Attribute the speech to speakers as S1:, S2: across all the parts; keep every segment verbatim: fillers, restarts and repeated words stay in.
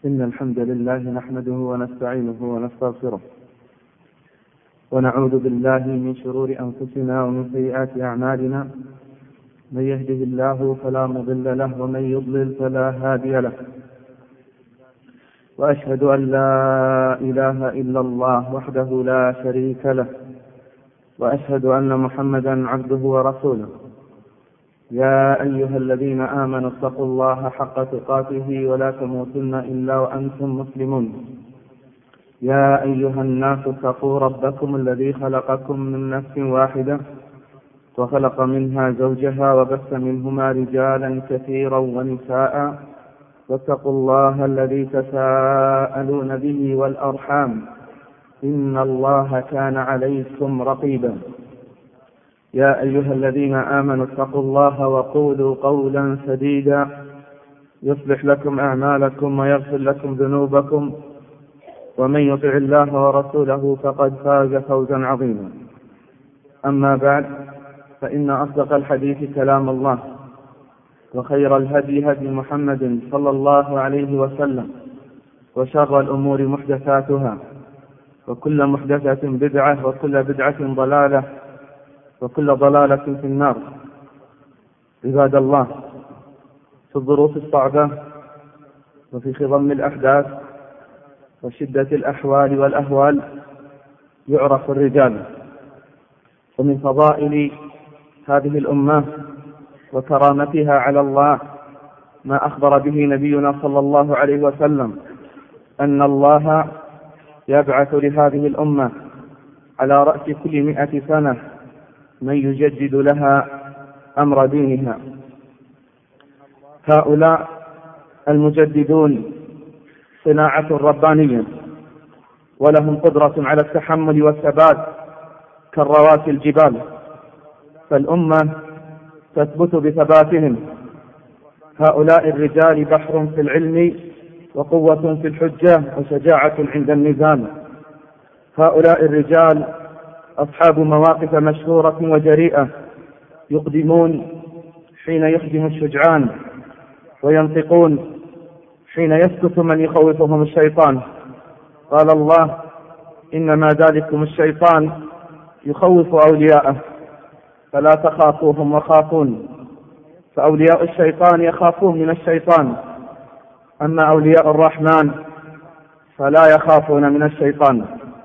S1: إن الحمد لله نحمده ونستعينه ونستغفره ونعوذ بالله من شرور أنفسنا ومن سيئات أعمالنا. من يهده الله فلا مضل له ومن يضلل فلا هادي له، وأشهد أن لا إله إلا الله وحده لا شريك له، وأشهد أن محمدا عبده ورسوله. يا أيها الذين آمنوا اتقوا الله حق تقاته ولا تموتن إلا وأنتم مسلمون. يا أيها الناس اتقوا ربكم الذي خلقكم من نفس واحدة وخلق منها زوجها وبث منهما رجالا كثيرا ونساء، واتقوا الله الذي تساءلون به والأرحام إن الله كان عليكم رقيبا. يا أيها الذين آمنوا اتقوا الله وقولوا قولا سديدا يصلح لكم أعمالكم ويغفر لكم ذنوبكم، ومن يطع الله ورسوله فقد فاز فوزا عظيما. أما بعد، فإن أصدق الحديث كلام الله، وخير الهدي هدي محمد صلى الله عليه وسلم، وشر الأمور محدثاتها، وكل محدثة بدعة، وكل بدعة ضلالة، وكل ضلالة في النار. عباد الله، في الظروف الصعبة وفي خضم الأحداث وشدة الأحوال والأهوال يعرف الرجال. ومن فضائل هذه الأمة وكرامتها على الله ما أخبر به نبينا صلى الله عليه وسلم، أن الله يبعث لهذه الأمة على رأس كل مئة سنة من يجدد لها أمر دينها. هؤلاء المجددون صناعة ربانية، ولهم قدرة على التحمل والثبات كالرواسي الجبال، فالأمة تثبت بثباتهم. هؤلاء الرجال بحر في العلم، وقوة في الحجة، وشجاعة عند الميزان. هؤلاء الرجال أصحاب مواقف مشهورة وجريئة، يقدمون حين يخدم الشجعان، وينطقون حين يسكت من يخوفهم الشيطان. قال الله: إنما ذلكم الشيطان يخوف أولياءه فلا تخافوهم وخافون. فأولياء الشيطان يخافون من الشيطان، أما أولياء الرحمن فلا يخافون من الشيطان.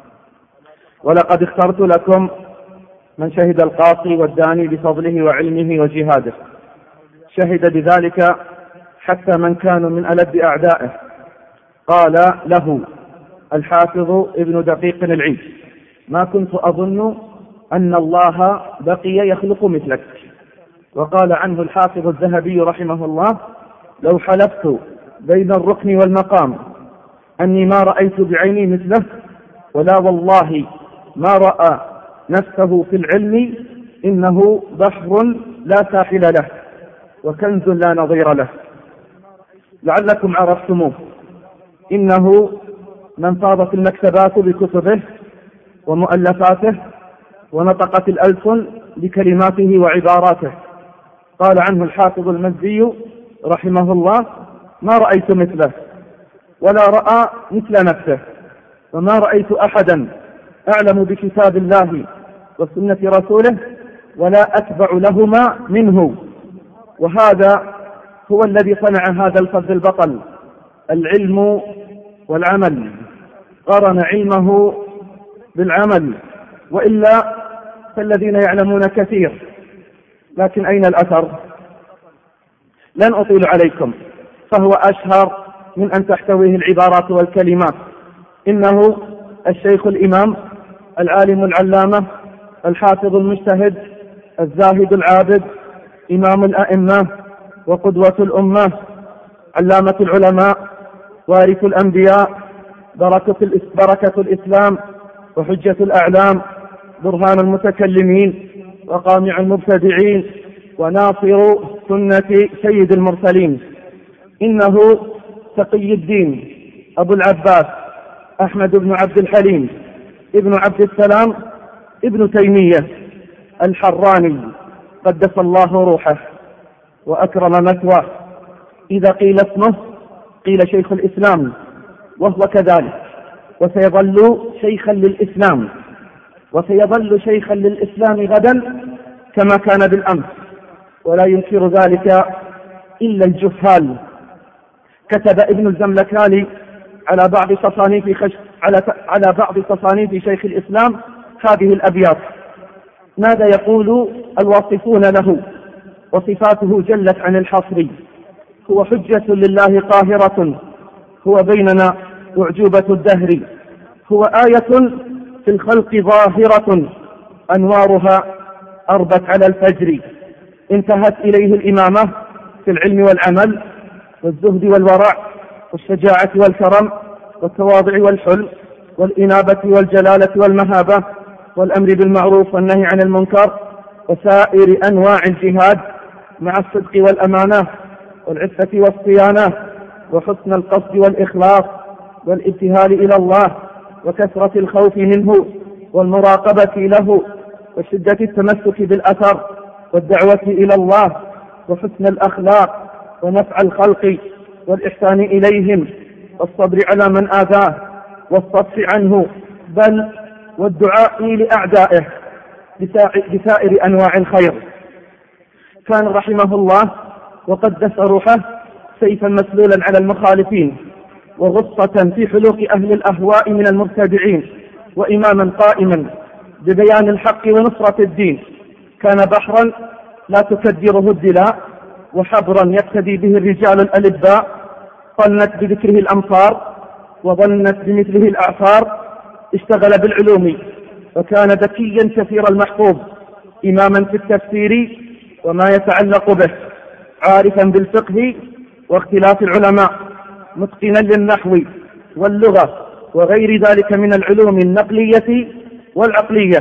S1: ولقد اخترت لكم من شهد القاصي والداني بفضله وعلمه وجهاده، شهد بذلك حتى من كانوا من ألد أعدائه. قال له الحافظ ابن دقيق العيد: ما كنت أظن أن الله بقي يخلق مثلك. وقال عنه الحافظ الذهبي رحمه الله: لو حلفت بين الركن والمقام أني ما رأيت بعيني مثله، ولا والله ما رأى نفسه في العلم، إنه بحر لا ساحل له، وكنز لا نظير له. لعلكم عرفتموه، إنه من فاضت المكتبات بكتبه ومؤلفاته، ونطقت الألسن بكلماته وعباراته. قال عنه الحافظ المزي رحمه الله: ما رأيت مثله، ولا رأى مثل نفسه، وما رأيت أحدا أعلم بكتاب الله وسنة رسوله ولا أتبع لهما منه. وهذا هو الذي صنع هذا الفرد البطل، العلم والعمل. قرن علمه بالعمل، وإلا فالذين يعلمون كثير، لكن أين الأثر؟ لن أطيل عليكم، فهو أشهر من أن تحتويه العبارات والكلمات. إنه الشيخ الإمام العالم العلامة الحافظ المجتهد الزاهد العابد، إمام الأئمة وقدوة الأمة، علامة العلماء، وارث الأنبياء، بركة, بركة الإسلام، وحجة الأعلام، برهان المتكلمين، وقامع المبتدعين، وناصر سنة سيد المرسلين. إنه تقي الدين أبو العباس أحمد بن عبد الحليم ابن عبد السلام ابن تيمية الحراني، قدس الله روحه وأكرم مثواه. إذا قيل اسمه قيل شيخ الإسلام وهو كذلك، وسيظل شيخا للإسلام، وسيظل شيخا للإسلام غدا كما كان بالأمس، ولا ينكر ذلك إلا الجهال. كتب ابن الزملكاني على بعض تصانيف خش... على... على بعض تصانيف شيخ الإسلام هذه الأبيات: ماذا يقول الواصفون له وصفاته جلت عن الحصر، هو حجة لله قاهرة، هو بيننا أعجوبة الدهر، هو آية في الخلق ظاهرة، أنوارها أربت على الفجر، انتهت إليه الإمامة في العلم والعمل والزهد والورع والشجاعة والكرم والتواضع والحلم والإنابة والجلالة والمهابة والأمر بالمعروف والنهي عن المنكر وسائر أنواع الجهاد مع الصدق والأمانة والعفة والصيانة وحسن القصد والإخلاص والابتهال إلى الله وكثرة الخوف منه والمراقبة له وشدة التمسك بالأثر والدعوة إلى الله وحسن الأخلاق ونفع الخلق والإحسان إليهم والصبر على من آذاه والصفح عنه، بل والدعاء لأعدائه بسائر أنواع الخير. كان رحمه الله وقدس روحه سيفا مسلولا على المخالفين، وغصة في حلوق أهل الأهواء من المبتدعين، وإماما قائما ببيان الحق ونصرة الدين. كان بحرا لا تكدره الدلاء، وحبرا يقتدي به الرجال الألباء، طنت بذكره الأمصار وظنت بمثله الأعصار، اشتغل بالعلوم وكان ذكيا كثير المحفوظ، إماما في التفسير وما يتعلق به، عارفا بالفقه واختلاف العلماء، متقنا للنحو واللغة وغير ذلك من العلوم النقلية والعقلية.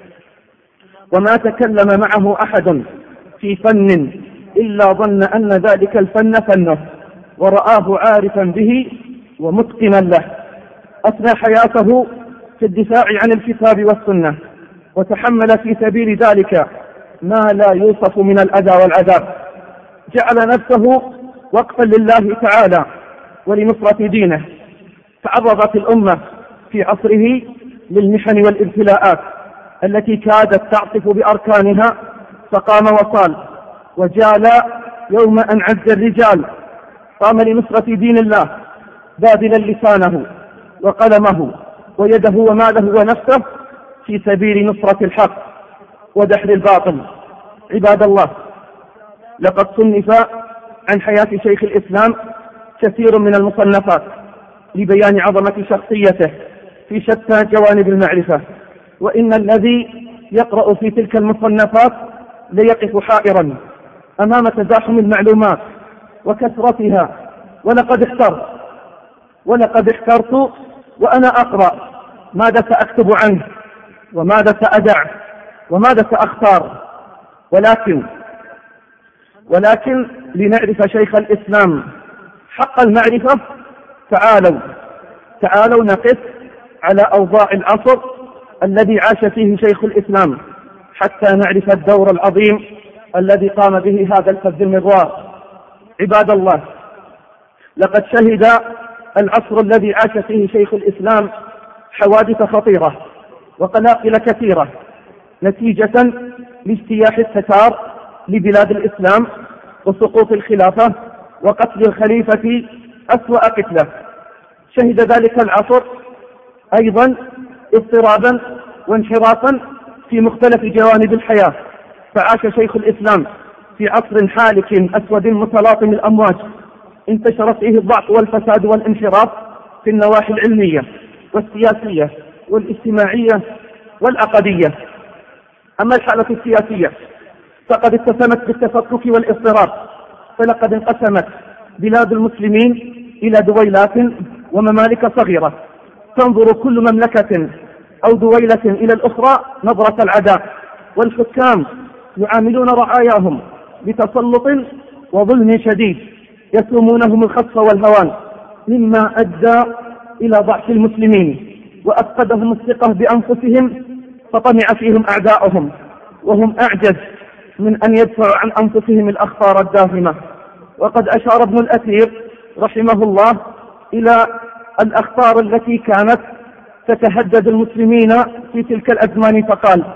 S1: وما تكلم معه أحد في فن إلا ظن أن ذلك الفن فنه، ورآه عارفا به ومتقنا له. أثنى حياته في الدفاع عن الكتاب والسنة، وتحمل في سبيل ذلك ما لا يوصف من الأذى والعذاب. جعل نفسه وقفا لله تعالى ولنصرة دينه، تعرضت الأمة في عصره للمحن والابتلاءات التي كادت تعصف بأركانها، فقام وصال وجال يوم أن عز الرجال، قام لنصرة دين الله باذلا لسانه وقلمه ويده وماله ونفسه في سبيل نصرة الحق ودحر الباطل. عباد الله، لقد صنف عن حياة شيخ الإسلام كثير من المصنفات لبيان عظمة شخصيته في شتى جوانب المعرفة، وإن الذي يقرأ في تلك المصنفات ليقف حائرا أمام تزاحم المعلومات وكثرتها. ولقد احترت ولقد احترت وأنا أقرأ ماذا سأكتب عنه وماذا سأدع وماذا سأختار، ولكن ولكن لنعرف شيخ الإسلام حق المعرفة تعالوا تعالوا نقف على أوضاع العصر الذي عاش فيه شيخ الإسلام حتى نعرف الدور العظيم الذي قام به هذا الفذ المغوار. عباد الله، لقد شهد العصر الذي عاش فيه شيخ الإسلام حوادث خطيرة وقلاقل كثيرة نتيجة لاجتياح التتار لبلاد الإسلام وسقوط الخلافة وقتل الخليفة أسوأ قتله. شهد ذلك العصر أيضا اضطرابا وانحرافا في مختلف جوانب الحياة، فعاش شيخ الإسلام في عصر حالك أسود متلاطم الأمواج، انتشر فيه الضعف والفساد والانحراف في النواحي العلمية والسياسية والاجتماعية والعقدية. أما الحالة السياسية فقد اتسمت بالتفكك والاضطراب، فلقد انقسمت بلاد المسلمين إلى دويلات وممالك صغيرة، تنظر كل مملكة أو دويلة إلى الأخرى نظرة العداء، والحكام يعاملون رعاياهم بتسلط وظلم شديد، يسومونهم الخطف والهوان، مما أدى إلى ضعف المسلمين وأفقدهم الثقة بأنفسهم، فطمع فيهم أعداؤهم وهم أعجز من أن يدفعوا عن أنفسهم الأخطار الداهمة. وقد أشار ابن الأثير رحمه الله إلى الأخطار التي كانت تتهدد المسلمين في تلك الأزمان فقال: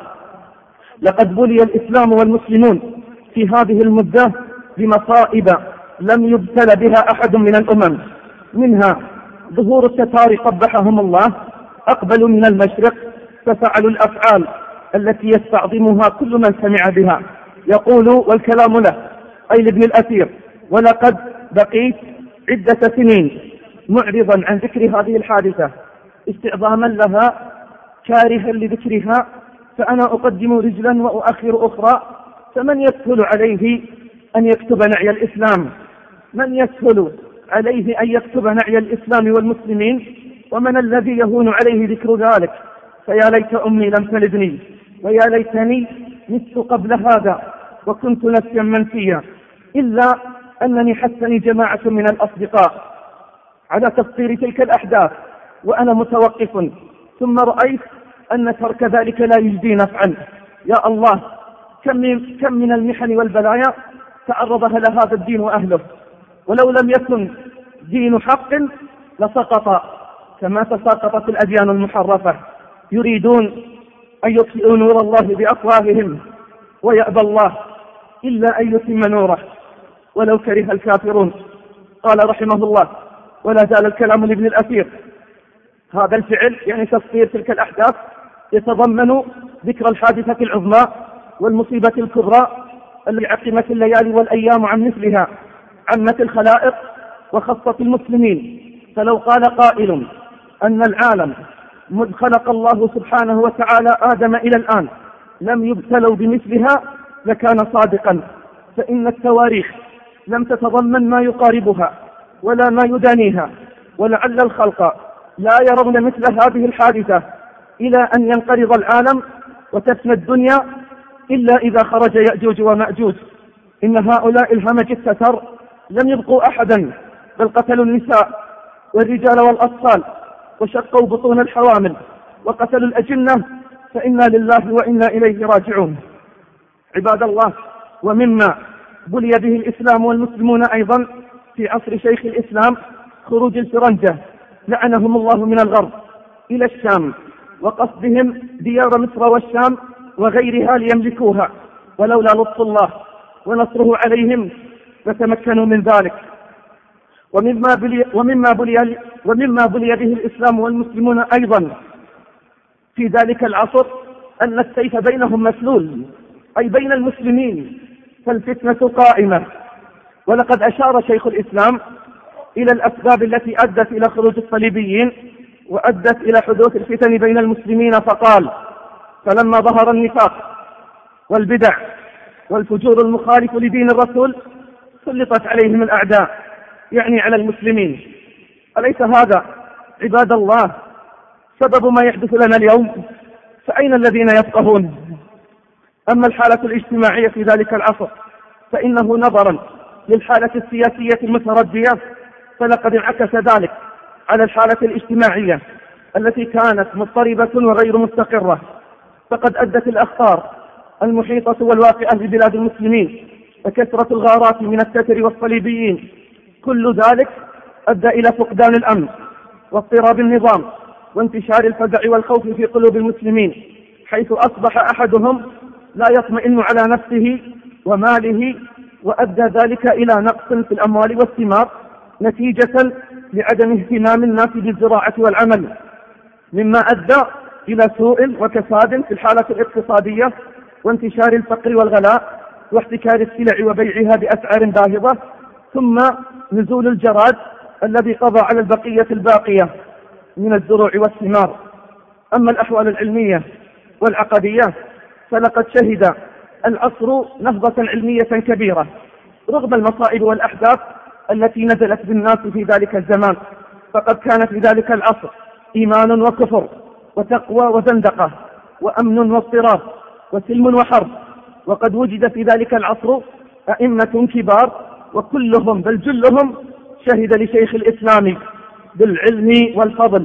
S1: لقد بلي الإسلام والمسلمون في هذه المدة بمصائب لم يبتل بها أحد من الأمم، منها ظهور التتار قبحهم الله، أقبلوا من المشرق ففعلوا الأفعال التي يستعظمها كل من سمع بها، يقول والكلام له أي لابن الأثير: ولقد بقيت عدة سنين معرضا عن ذكر هذه الحادثة استعظاما لها كارها لذكرها، فأنا أقدم رجلا وأؤخر أخرى، فمن يسهل عليه أن يكتب نعي الإسلام؟ من يسهل عليه أن يكتب نعي الإسلام والمسلمين؟ ومن الذي يهون عليه ذكر ذلك؟ فيا ليت أمي لم تلدني، ويا ليتني مت قبل هذا وكنت نسيا منسيا، إلا أنني حثني جماعة من الأصدقاء على تفسير تلك الأحداث وأنا متوقف، ثم رأيت أن ترك ذلك لا يجدي نفعا. يا الله، كم من, كم من المحن والبلايا تعرضها لهذا الدين وأهله، ولو لم يكن دين حق لسقط كما تساقطت الأديان المحرفة. يريدون أن يطفئوا نور الله بأفواههم ويأبى الله إلا أن يتم نوره ولو كره الكافرون. قال رحمه الله: ولا زال الكلام لابن الأثير. هذا الفعل يعني تفسير تلك الأحداث يتضمن ذكر الحادثة العظمى والمصيبة الكبرى التي عقمت الليالي والأيام عن مثلها، عمت الخلائق وخصت المسلمين. فلو قال قائل أن العالم مذ خلق الله سبحانه وتعالى آدم إلى الآن لم يبتلوا بمثلها لكان صادقا، فإن التواريخ لم تتضمن ما يقاربها ولا ما يدانيها، ولعل الخلق لا يرون مثل هذه الحادثة إلى أن ينقرض العالم وتفنى الدنيا إلا إذا خرج يأجوج ومأجوج. إن هؤلاء الهمج الستر لم يبقوا أحدا، بل قتلوا النساء والرجال والأطفال وشقوا بطون الحوامل وقتلوا الأجنة، فإنا لله وإنا إليه راجعون. عباد الله، ومما بلي به الإسلام والمسلمون أيضا في عصر شيخ الإسلام خروج الفرنجة لعنهم الله من الغرب إلى الشام وقصدهم ديار مصر والشام وغيرها ليملكوها، ولولا لطف الله ونصره عليهم فتمكنوا من ذلك. ومما بلي, ومما بلي, ومما بلي به الإسلام والمسلمون أيضا في ذلك العصر أن السيف بينهم مسلول، أي بين المسلمين، فالفتنة قائمة. ولقد أشار شيخ الإسلام إلى الأسباب التي أدت إلى خروج الصليبيين وأدت إلى حدوث الفتن بين المسلمين، فقال: فلما ظهر النفاق والبدع والفجور المخالف لدين الرسول سلطت عليهم الأعداء، يعني على المسلمين. أليس هذا عباد الله سبب ما يحدث لنا اليوم؟ فأين الذين يفقهون؟ أما الحالة الاجتماعية في ذلك العصر فإنه نظرا للحالة السياسية المتردية فلقد انعكس ذلك على الحالة الاجتماعية التي كانت مضطربة وغير مستقرة، فقد أدت الأخطار المحيطة والواقعة ببلاد المسلمين وكثرة الغارات من التتر والصليبيين، كل ذلك أدى إلى فقدان الأمن واضطراب النظام وانتشار الفزع والخوف في قلوب المسلمين، حيث أصبح أحدهم لا يطمئن على نفسه وماله، وأدى ذلك إلى نقص في الأموال والثمار نتيجة لعدم اهتمام الناس بالزراعة والعمل، مما أدى إلى سوء وكساد في الحالة الاقتصادية وانتشار الفقر والغلاء واحتكار السلع وبيعها بأسعار باهظة، ثم نزول الجراد الذي قضى على البقية الباقية من الزروع والثمار. أما الأحوال العلمية والعقدية فلقد شهد العصر نهضة علمية كبيرة رغم المصائب والأحداث التي نزلت بالناس في ذلك الزمان، فقد كان في ذلك العصر إيمان وكفر وتقوى وزندقة وأمن واضطراب وسلم وحرب، وقد وجد في ذلك العصر أئمة كبار وكلهم بل جلهم شهد لشيخ الإسلام بالعلم والفضل.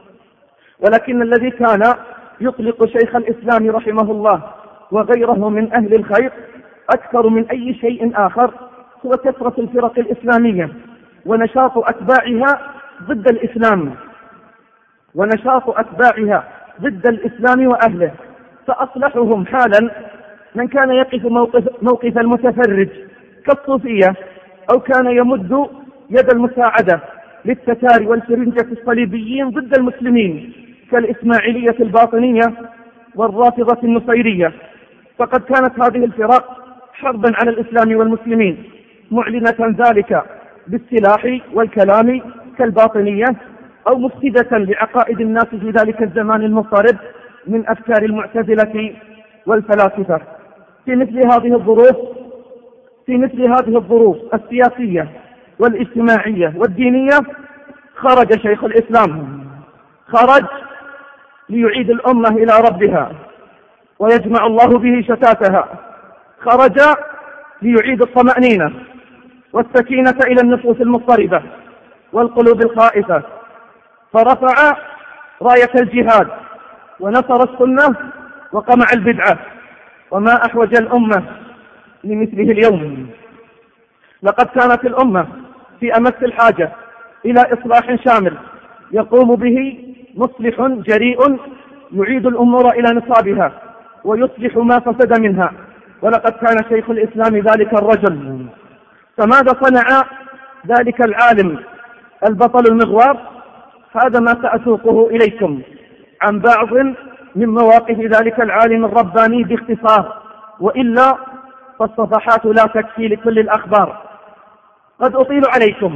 S1: ولكن الذي كان يطلق شيخ الإسلام رحمه الله وغيره من أهل الخير أكثر من أي شيء آخر هو كثرة الفرق الإسلامية ونشاط أتباعها ضد الإسلام ونشاط أتباعها ضد الإسلام وأهله، فأصلحهم حالا من كان يقف موقف, موقف المتفرج كالصوفية، أو كان يمد يد المساعدة للتتار والفرنجة الصليبيين ضد المسلمين كالإسماعيلية الباطنية والرافضة النصيرية. فقد كانت هذه الفرق حربا على الإسلام والمسلمين، معلنة ذلك بالسلاح والكلام كالباطنية، أو مفسدة لعقائد الناس في ذلك الزمان المضطرب من أفكار المعتزلة والفلاسفة. في مثل هذه الظروف في مثل هذه الظروف السياسية والاجتماعية والدينية خرج شيخ الإسلام، خرج ليعيد الأمة إلى ربها ويجمع الله به شتاتها، خرج ليعيد الطمأنينة والسكينة إلى النفوس المضطربة والقلوب الخائفة، فرفع راية الجهاد ونصر السنة وقمع البدعة، وما أحوج الأمة لمثله اليوم. لقد كانت الأمة في أمس الحاجة إلى إصلاح شامل يقوم به مصلح جريء يعيد الأمور إلى نصابها ويصلح ما فسد منها، ولقد كان شيخ الإسلام ذلك الرجل. فماذا صنع ذلك العالم البطل المغوار؟ هذا ما سأسوقه إليكم عن بعض من مواقف ذلك العالم الرباني باختصار، وإلا فالصفحات لا تكفي لكل الأخبار. قد أطيل عليكم،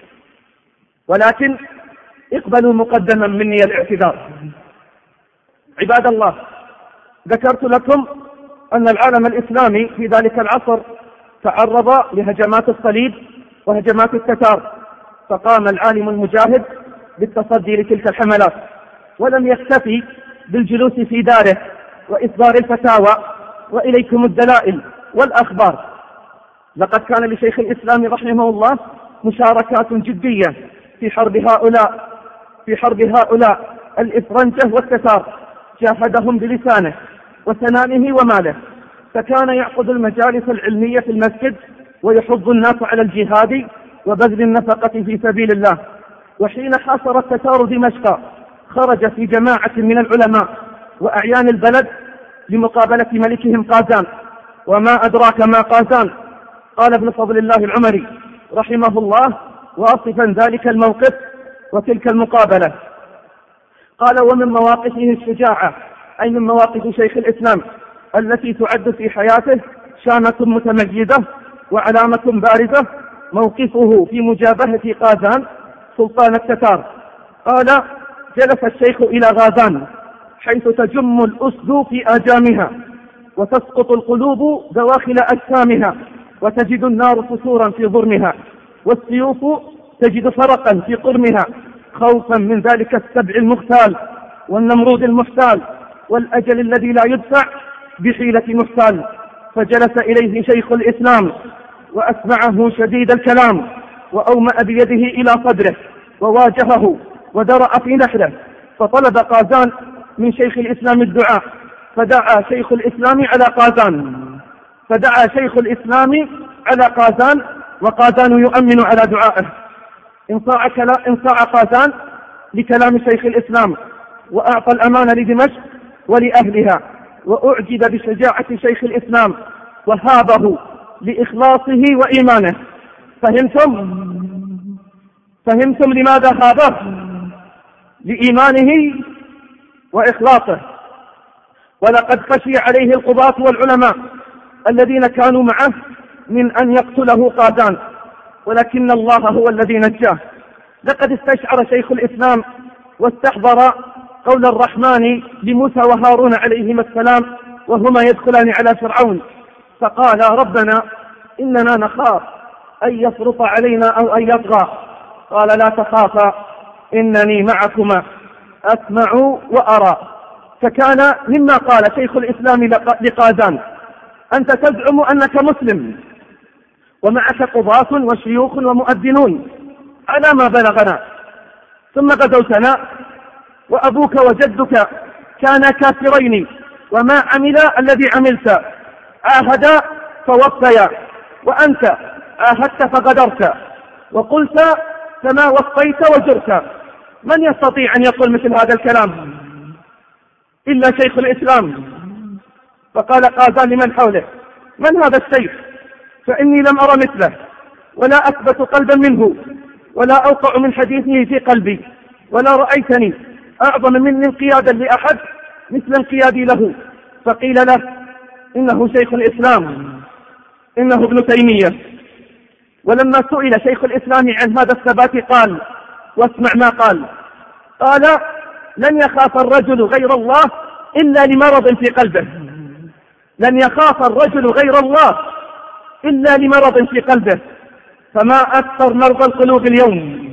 S1: ولكن اقبلوا مقدما مني الاعتذار. عباد الله، ذكرت لكم أن العالم الإسلامي في ذلك العصر تعرض لهجمات الصليب وهجمات التتار، فقام العالم المجاهد بالتصدي لتلك الحملات، ولم يكتفي بالجلوس في داره وإصدار الفتاوى وإليكم الدلائل والأخبار. لقد كان لشيخ الإسلام رحمه الله مشاركات جدية في حرب هؤلاء في حرب هؤلاء الإفرنجة والتتار، جاهدهم بلسانه وسنانه وماله، فكان يعقد المجالس العلمية في المسجد ويحض الناس على الجهاد وبذل النفقة في سبيل الله. وحين حاصر التتار دمشق خرج في جماعة من العلماء وأعيان البلد لمقابلة ملكهم قازان. وما أدراك ما قازان؟ قال ابن فضل الله العمري رحمه الله واصفا ذلك الموقف وتلك المقابلة، قال: ومن مواقفه الشجاعة، أي من مواقف شيخ الإسلام التي تعد في حياته شامة متميزة وعلامة بارزة، موقفه في مجابهة قازان سلطان التتار. قال: جلس الشيخ إلى غازان حيث تجم الأسد في آجامها وتسقط القلوب دواخل أجسامها، وتجد النار فسورا في ظرمها، والسيوف تجد فرقا في قرمها، خوفا من ذلك السبع المغتال والنمرود المحتال والأجل الذي لا يدفع بحيلة محتال. فجلس إليه شيخ الإسلام وأسمعه شديد الكلام، وأومأ بيده إلى صدره وواجهه ودرأ في نحره، فطلب قازان من شيخ الإسلام الدعاء، فدعا شيخ الإسلام على قازان فدعا شيخ الإسلام على قازان وقازان يؤمن على دعائه. انصاع قازان لكلام شيخ الإسلام وأعطى الأمان لدمشق ولأهلها، وأعجب بشجاعة شيخ الإسلام وهابه لإخلاصه وإيمانه. فهمتم؟ فهمتم لماذا هابه؟ لإيمانه وإخلاصه. ولقد خشي عليه القضاة والعلماء الذين كانوا معه من أن يقتله قازان، ولكن الله هو الذي نجاه. لقد استشعر شيخ الإسلام واستحضر قول الرحمن لموسى وهارون عليهما السلام وهما يدخلان على فرعون، فقال: ربنا إننا نخاف أن يفرط علينا أو أن يطغى. قال: لا تخافا إنني معكما أسمع وأرى. فكان مما قال شيخ الإسلام لقازان: أنت تزعم أنك مسلم ومعك قضاة وشيوخ ومؤذنون على ما بلغنا، ثم غزوتنا وأبوك وجدك كانا كافرين وما عمل الذي عملت، عاهدا فوفيا، وأنت عاهدت فغدرت، وقلت كما وصيت وجرت. من يستطيع أن يقول مثل هذا الكلام إلا شيخ الإسلام. فقال قازان لمن حوله: من هذا الشيخ؟ فإني لم أرى مثله، ولا أثبت قلبا منه، ولا أوقع من حديثه في قلبي، ولا رأيتني أعظم مني انقيادا لأحد مثل انقيادي له. فقيل له: إنه شيخ الإسلام، إنه ابن تيمية. ولما سئل شيخ الإسلام عن هذا الثبات قال، واسمع ما قال: قال: لن يخاف الرجل غير الله إلا لمرض في قلبه. لن يخاف الرجل غير الله إلا لمرض في قلبه، فما أكثر مرضى القلوب اليوم.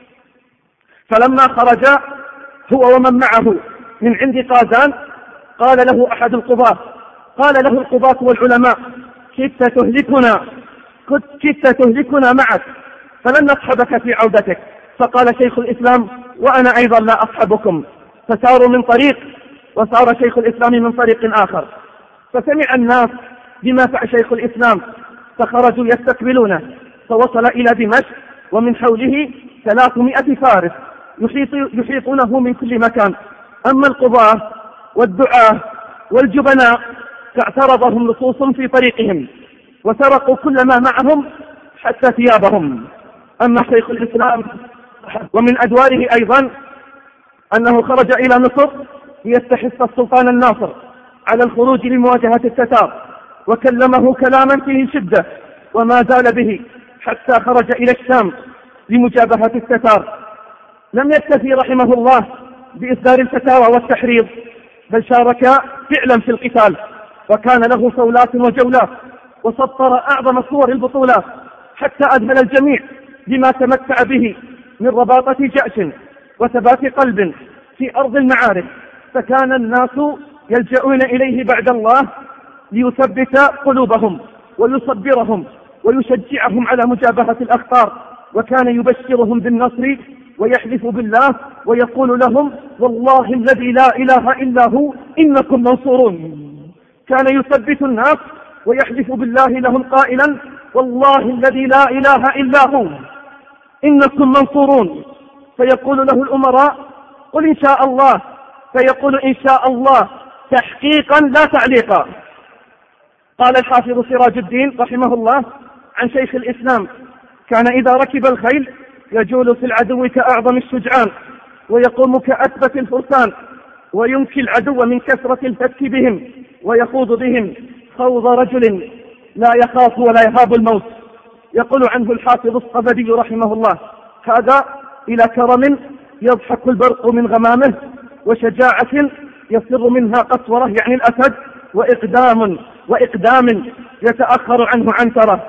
S1: فلما خرج هو ومن معه من عند قازان قال له أحد القضاة، قال له القضاة والعلماء: كدت تهلكنا، كدت تهلكنا معك، فلن نصحبك في عودتك. فقال شيخ الإسلام: وأنا أيضا لا أصحبكم. فساروا من طريق وصار شيخ الإسلام من طريق آخر. فسمع الناس بما فعل شيخ الإسلام فخرجوا يستقبلونه، فوصل إلى دمشق ومن حوله ثلاثمائة فارس يحيطونه من كل مكان. أما القضاة والدعاة والجبناء فاعترضهم لصوص في طريقهم وسرقوا كل ما معهم حتى ثيابهم. أما شيخ الإسلام ومن أدواره أيضا أنه خرج إلى مصر ليستحث السلطان الناصر على الخروج لمواجهة التتار، وكلمه كلاما فيه شدة وما زال به حتى خرج إلى الشام لمجابهة التتار. لم يكتفي رحمه الله بإصدار الفتاوى والتحريض، بل شارك فعلا في القتال، وكان له صولات وجولات، وسطر أعظم صور البطولات حتى أذهل الجميع بما تمتع به من رباطة جأش وثبات قلب في أرض المعارك. فكان الناس يلجؤون إليه بعد الله ليثبت قلوبهم ويصبرهم ويشجعهم على مجابهة الأخطار، وكان يبشرهم بالنصر ويحلف بالله ويقول لهم: والله الذي لا إله إلا هو إنكم منصورون. كان يثبت الناس ويحلف بالله لهم قائلا: والله الذي لا إله إلا هو إنكم منصورون. فيقول له الأمراء: قل إن شاء الله، فيقول: إن شاء الله تحقيقا لا تعليقا. قال الحافظ سراج الدين رحمه الله عن شيخ الإسلام: كان إذا ركب الخيل يجول في العدو كأعظم الشجعان، ويقوم كأثبت الفرسان، وينكي العدو من كثرة الفتك بهم، ويخوض بهم خوض رجل لا يخاف ولا يهاب الموت. يقول عنه الحافظ الصفدي رحمه الله: هذا إلى كرم يضحك البرق من غمامه، وشجاعة يفر منها قسورة يعني الأسد، وإقدام وإقدام يتأخر عنه عنترة.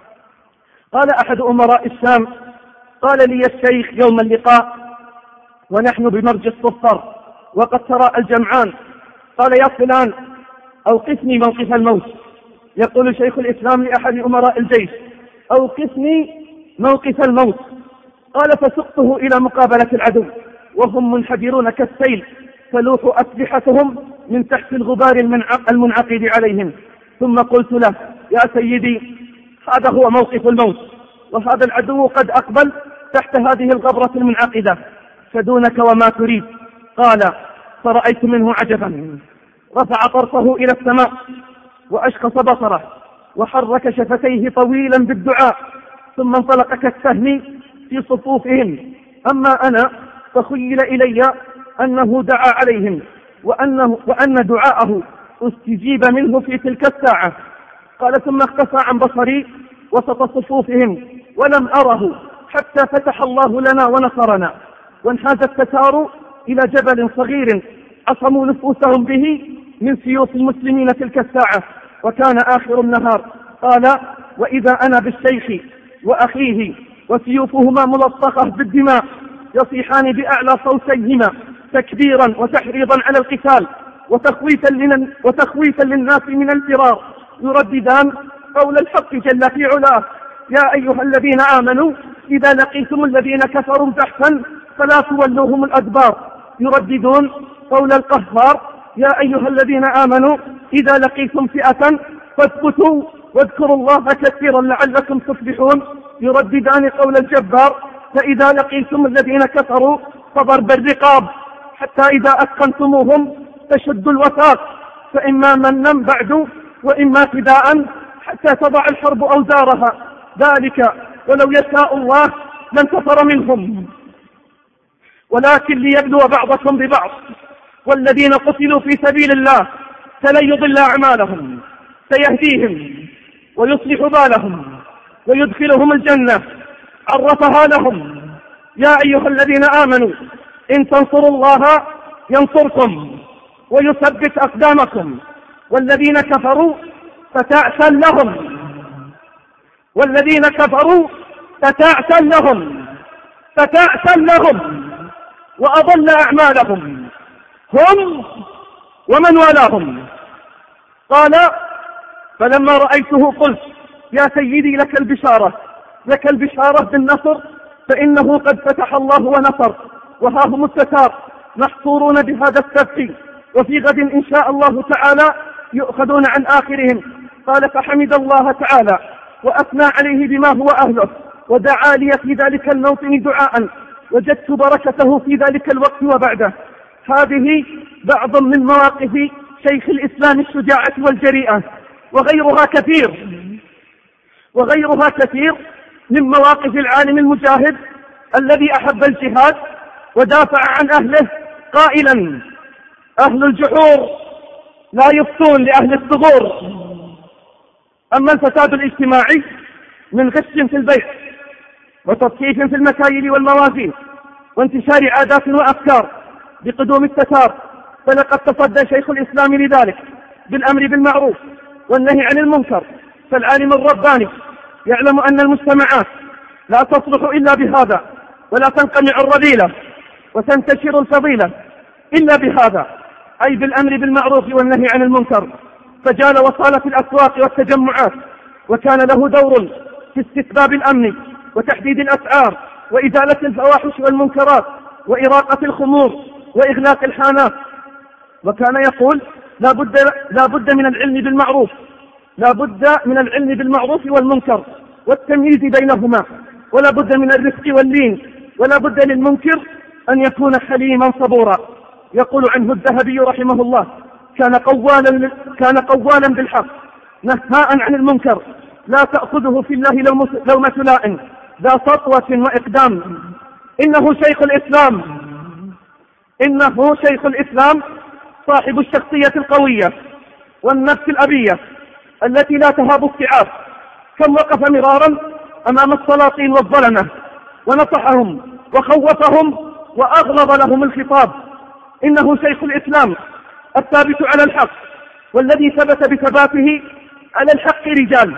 S1: قال أحد أمراء الشام: قال لي الشيخ يوم اللقاء ونحن بمرج الصفر وقد تراءى الجمعان، قال: يا فلان أوقفني موقف الموت. يقول شيخ الإسلام لأحد أمراء الجيش: أوقفني موقف الموت. قال: فسقته إلى مقابلة العدو وهم منحدرون كالسيل تلوح أسلحتهم من تحت الغبار المنعقد عليهم، ثم قلت له: يا سيدي، هذا هو موقف الموت، وهذا العدو قد أقبل تحت هذه الغبرة المنعقدة، فدونك وما تريد. قال: فرأيت منه عجبا، رفع طرفه إلى السماء وأشخص بصره وحرك شفتيه طويلا بالدعاء، ثم انطلق كالسهم في صفوفهم. أما أنا فخيل إلي أنه دعا عليهم وأنه وأن دعاءه استجيب منه في تلك الساعة. قال: ثم اختفى عن بصري وسط صفوفهم ولم أره حتى فتح الله لنا ونصرنا، وانحاز التتار إلى جبل صغير عصموا نفوسهم به من سيوف المسلمين تلك الساعة، وكان آخر النهار. قال: وإذا أنا بالشيخ وأخيه وسيوفهما ملطخة بالدماء يصيحان بأعلى صوتيهما تكبيرا وتحريضا على القتال وتخويفا, لن وتخويفا للناس من الفرار، يرددان قول الحق جل في علاه: يا أيها الذين آمنوا إذا لقيتم الذين كفروا بحثا فلا تولوهم الأدبار. يرددون قول القهار: يا أيها الذين آمنوا إذا لقيتم فئة فاثبتوا واذكروا الله كثيرا لعلكم تفلحون. يرددان قول الجبار:
S2: فإذا لقيتم الذين كفروا فضرب الرقاب حتى إذا أثخنتموهم فشدوا الوثاق فإما منا بعد وإما فداء حتى تضع الحرب أوزارها، ذلك ولو يشاء الله لانتصر منهم ولكن ليبلو بعضكم ببعض. والذين قتلوا في سبيل الله فلن يضل أعمالهم، سيهديهم ويصلح بالهم ويدخلهم الجنة عرفها لهم. يا أيها الذين آمنوا إن تنصروا الله ينصركم ويثبت أقدامكم. والذين كفروا فتعسا لهم والذين كفروا فتعسا لهم فتعسا لهم وأضل أعمالهم هم ومن والاهم. قال فلما رأيته قلت يا سيدي لك البشارة لك البشارة بالنصر، فإنه قد فتح الله ونصر، وها هم التتار محصورون بهذا السبق، وفي غد إن شاء الله تعالى يؤخذون عن آخرهم. قال فحمد الله تعالى وأثنى عليه بما هو أهله، ودعا لي في ذلك الموطن دعاء وجدت بركته في ذلك الوقت وبعده. هذه بعض من مواقف شيخ الإسلام الشجاعة والجريئة، وغيرها كثير وغيرها كثير من مواقف العالم المجاهد الذي أحب الجهاد ودافع عن أهله قائلا: أهل الجحور لا يفتون لأهل الثغور. أما الفساد الاجتماعي من غش في البيع وتطفيف في المكاييل والموازين وانتشار عادات وأفكار بقدوم التتار، فلقد تصدى شيخ الإسلام لذلك بالأمر بالمعروف والنهي عن المنكر. فالعالم الرباني يعلم أن المجتمعات لا تصلح إلا بهذا، ولا تنقمع الرذيلة وتنتشر الفضيلة إلا بهذا، أي بالأمر بالمعروف والنهي عن المنكر. فجال وصال في الأسواق والتجمعات، وكان له دور في استتباب الأمن وتحديد الأسعار وإزالة الفواحش والمنكرات وإراقة الخمور وإغلاق الحانات. وكان يقول: لا بد, لا بد من العلم بالمعروف لا بد من العلم بالمعروف والمنكر والتمييز بينهما، ولا بد من الرفق واللين، ولا بد للمنكر أن يكون حليما صبورا. يقول عنه الذهبي رحمه الله: كان قوالا, كان قوالا بالحق نهاء عن المنكر، لا تأخذه في الله لومة لائم، ذا سطوة وإقدام. إنه شيخ الإسلام إنه شيخ الإسلام صاحب الشخصية القوية والنفس الأبية التي لا تهاب الصعاب. كم وقف مرارا أمام السلاطين والظلمة ونصحهم وخوفهم وأغلظ لهم الخطاب. إنه شيخ الإسلام الثابت على الحق، والذي ثبت بثباته على الحق رجال.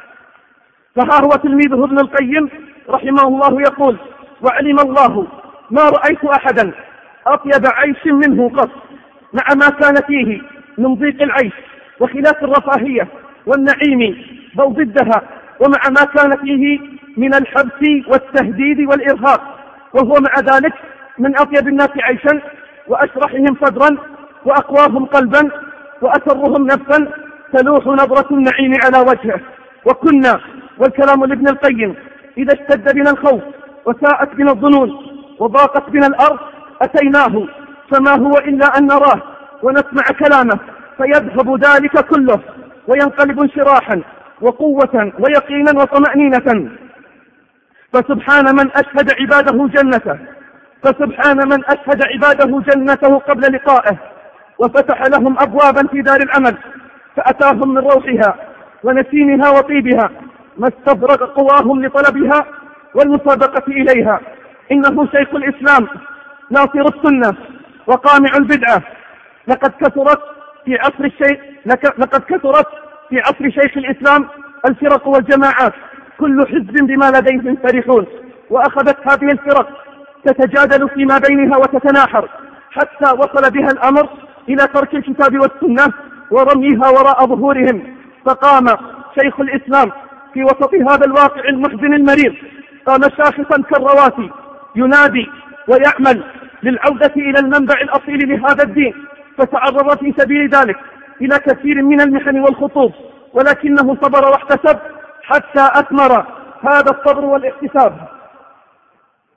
S2: فها هو تلميذه ابن القيم رحمه الله يقول: وعلم الله ما رأيت أحدا أطيب عيش منه قط، مع ما كان فيه من ضيق العيش وخلاف الرفاهية والنعيم بل ضدها، ومع ما كان فيه من الحبس والتهديد والإرهاق، وهو مع ذلك من أطيب الناس عيشا وأشرحهم صدرا وأقواهم قلبا وأسرهم نفسا تلوح نظرة النعيم على وجهه. وكنا، والكلام لابن القيم، إذا اشتد بنا الخوف وساءت بنا الظنون وضاقت بنا الأرض أتيناه، فما هو إلا أن نراه ونسمع كلامه فيذهب ذلك كله وينقلب انشراحا وقوة ويقينا وطمأنينة. فسبحان من أشهد عباده جنته فسبحان من أشهد عباده جنته قبل لقائه، وفتح لهم أبوابا في دار العمل فأتاهم من روحها ونسيمها وطيبها ما استبرق قواهم لطلبها والمسابقة إليها. إنه شيخ الإسلام ناصر السنة وقامع البدعة. لقد كثرت في عصر الشيخ لقد كثرت في عصر شيخ الإسلام الفرق والجماعات، كل حزب بما لديهم فرحون، وأخذت هذه الفرق تتجادل فيما بينها وتتناحر، حتى وصل بها الأمر إلى ترك الكتاب والسنة ورميها وراء ظهورهم. فقام شيخ الإسلام في وسط هذا الواقع المحزن المرير، قام شاخصا كالرواسي ينادي ويعمل للعودة إلى المنبع الأصيل لهذا الدين، فتعرض في سبيل ذلك إلى كثير من المحن والخطوب، ولكنه صبر واحتسب حتى أثمر هذا الصبر والاحتساب.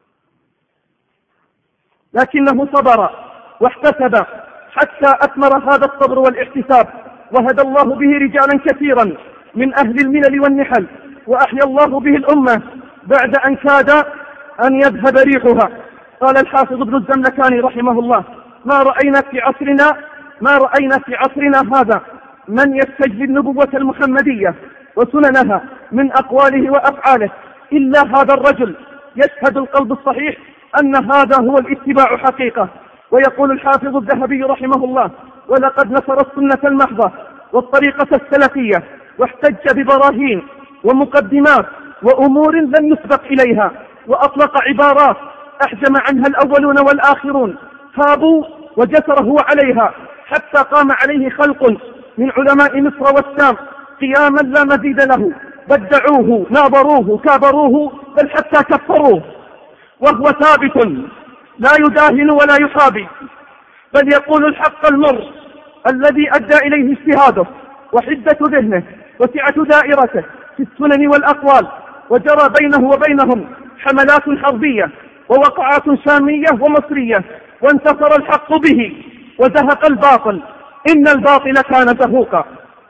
S2: لكنه صبر واحتسب حتى أثمر هذا الصبر والاحتساب، وهدى الله به رجالا كثيرا من أهل الملل والنحل، وأحيا الله به الأمة بعد أن كاد أن يذهب ريحها. قال الحافظ ابن الزملكاني رحمه الله: ما رأينا في عصرنا ما رأينا في عصرنا هذا من يستجلي النبوة المحمدية وسننها من أقواله وأفعاله إلا هذا الرجل يشهد القلب الصحيح أن هذا هو الاتباع حقيقة. ويقول الحافظ الذهبي رحمه الله: ولقد نصر السنة المحضة والطريقة السلفية، واحتج ببراهين ومقدمات وأمور لم يسبق إليها، وأطلق عبارات أحجم عنها الأولون والآخرون، هابوا وجسر هو عليها حتى قام عليه خلق من علماء مصر والشام قياما لا مزيد له، بدعوه ناظروه كابروه بل حتى كفروه، وهو ثابت لا يداهن ولا يحابي، بل يقول الحق المر الذي أدى إليه اجتهاده وحدة ذهنه وسعة دائرته في السنن والأقوال، وجرى بينه وبينهم حملات حربية ووقعات شامية ومصرية، وانتصر الحق به وزهق الباطل، إن الباطل كان زهوقا.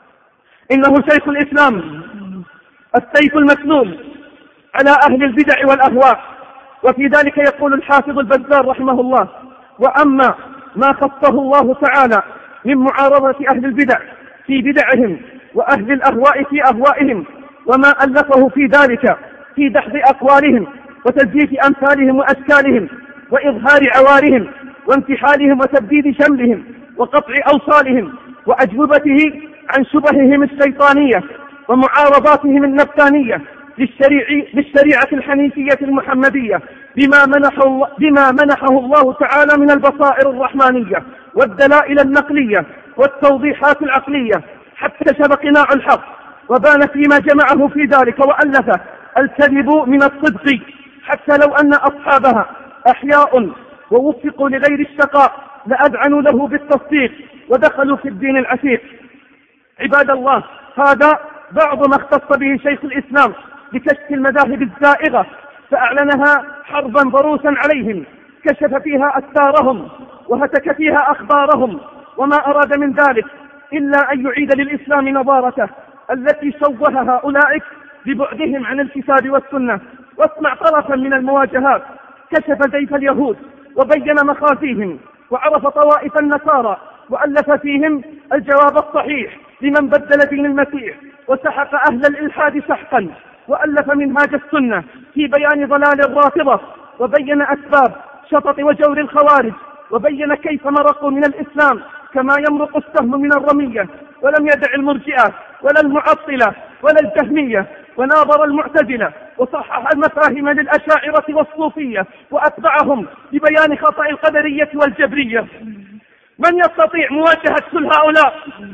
S2: إنه شيخ الإسلام السيف المسلول على أهل البدع والأهواء. وفي ذلك يقول الحافظ البزار رحمه الله: وأما ما خصه الله تعالى من معارضة أهل البدع في بدعهم وأهل الأهواء في أهوائهم، وما ألفه في ذلك في دحض أقوالهم وتزييف أمثالهم وأشكالهم وإظهار عوارهم وانتحالهم وتبديد شملهم وقطع أوصالهم وأجوبته عن شبههم الشيطانية ومعارضاتهم النفسانية للشريع للشريعة الحنيفية المحمدية بما منحه, بما منحه الله تعالى من البصائر الرحمانية والدلائل النقلية والتوضيحات العقلية، حتى كشف قناع الحق وبان فيما جمعه في ذلك وألفه الكذب من الصدق، حتى لو أن أصحابها أحياء ووفقوا لغير الشقاء لأذعنوا له بالتصديق ودخلوا في الدين العتيق. عباد الله، هذا بعض ما اختص به شيخ الإسلام بكشف المذاهب الزائغة، فأعلنها حربا ضروسا عليهم، كشف فيها أستارهم وهتك فيها أخبارهم، وما أراد من ذلك إلا أن يعيد للإسلام نظارته التي شوهها أولئك ببعدهم عن الكتاب والسنة. واسمع طرفا من المواجهات: كشف زيف اليهود وبين مخافيهم، وعرف طوائف النصارى وألف فيهم الجواب الصحيح لمن بدل دين المسيح، وسحق أهل الإلحاد سحقا، وألف منهاج السنة في بيان ضلال الرافضة، وبين أسباب شطط وجور الخوارج، وبين كيف مرقوا من الإسلام كما يمرق السهم من الرمية، ولم يدع المرجئة ولا المعطلة ولا الجهمية، وناظر المعتزلة وصحح المفاهيم للأشاعرة والصوفية، وأتبعهم ببيان خطأ القدرية والجبرية. من يستطيع مواجهة كل هؤلاء؟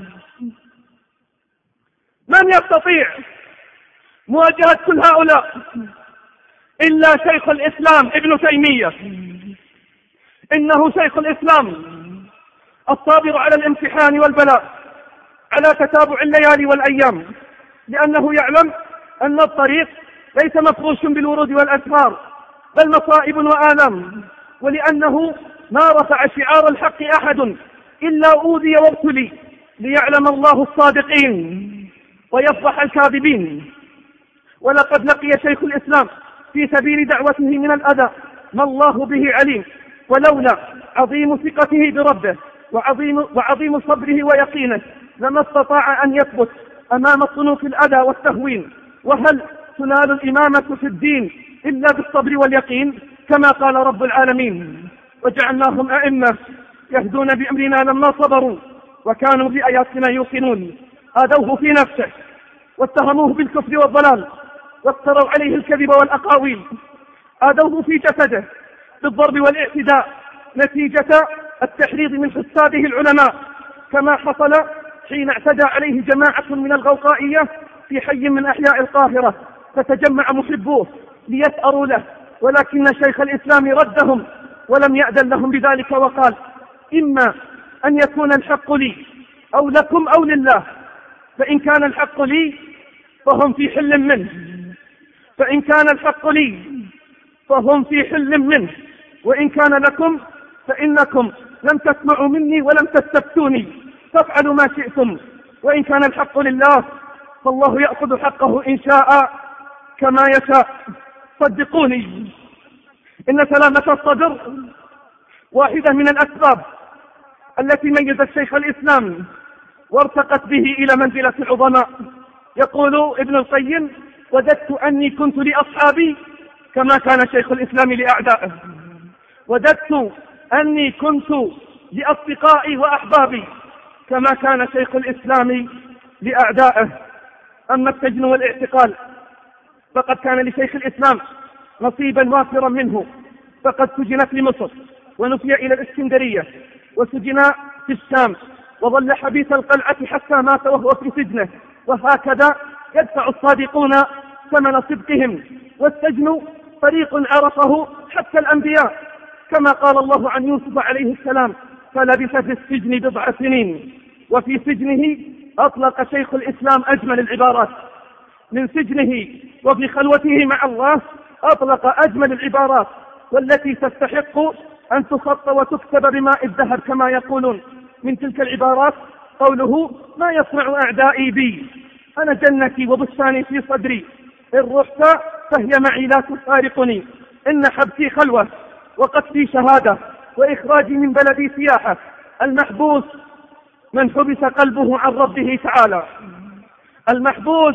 S2: من يستطيع مواجهة كل هؤلاء إلا شيخ الإسلام ابن تيمية. إنه شيخ الإسلام الصابر على الامتحان والبلاء، على تتابع الليالي والأيام، لأنه يعلم أن الطريق ليس مفروش بالورود والأزهار، بل مصائب وآلام، ولأنه ما رفع شعار الحق أحد إلا أوذي وابتلي، ليعلم الله الصادقين ويفضح الكاذبين. ولقد لقي شيخ الإسلام في سبيل دعوته من الأذى ما الله به عليم، ولولا عظيم ثقته بربه وعظيم, وعظيم صبره ويقينه لما استطاع أن يثبت أمام صنوف الأذى والتهوين. وهل تنال الإمامة في الدين إلا بالصبر واليقين؟ كما قال رب العالمين: وجعلناهم أئمة يهدون بأمرنا لما صبروا وكانوا بآياتنا يوقنون. آذوه في نفسه واتهموه بالكفر والضلال وافتروا عليه الكذب والأقاويل. آذوه في جسده بالضرب والاعتداء نتيجة التحريض من حساده العلماء، كما حصل حين اعتدى عليه جماعة من الغوقائية في حي من أحياء القاهرة، فتجمع محبوه ليسأروا له، ولكن شيخ الإسلام ردهم ولم يأذن لهم بذلك، وقال: إما أن يكون الحق لي أو لكم أو لله، فإن كان الحق لي فهم في حل منه فإن كان الحق لي فهم في حل منه وإن كان لكم فإنكم لم تسمعوا مني ولم تستفتوني، فافعلوا ما شئتم، وإن كان الحق لله فالله يأخذ حقه إن شاء كما يشاء. صدقوني إن سلامة الصدر واحدة من الأسباب التي ميزت شيخ الإسلام وارتقت به إلى منزلة العظماء. يقول ابن القيم: وددت أني كنت لأصحابي كما كان شيخ الإسلام لأعدائه، وددت أني كنت لأصدقائي وأحبابي كما كان شيخ الإسلام لأعدائه. أما السجن والاعتقال فقد كان لشيخ الإسلام نصيبا وافرا منه، فقد سجنت لمصر ونفي إلى الإسكندرية، وسجن في الشام، وظل حبيس القلعة حتى مات وهو في سجنه. وهكذا يدفع الصادقون ثمن صدقهم، والسجن طريق عرفه حتى الأنبياء، كما قال الله عن يوسف عليه السلام: فلبث في السجن بضع سنين. وفي سجنه أطلق شيخ الإسلام أجمل العبارات، من سجنه وفي خلوته مع الله أطلق أجمل العبارات، والتي تستحق أن تخط وتكتب بماء الذهب كما يقولون. من تلك العبارات قوله: ما يصنع أعدائي بي، أنا جنتي وبستاني في صدري، إن رحت فهي معي لا تفارقني، إن حبسي خلوة وقتلي شهادة وإخراجي من بلدي سياحة. المحبوس من حبس قلبه عن ربه تعالى، المحبوس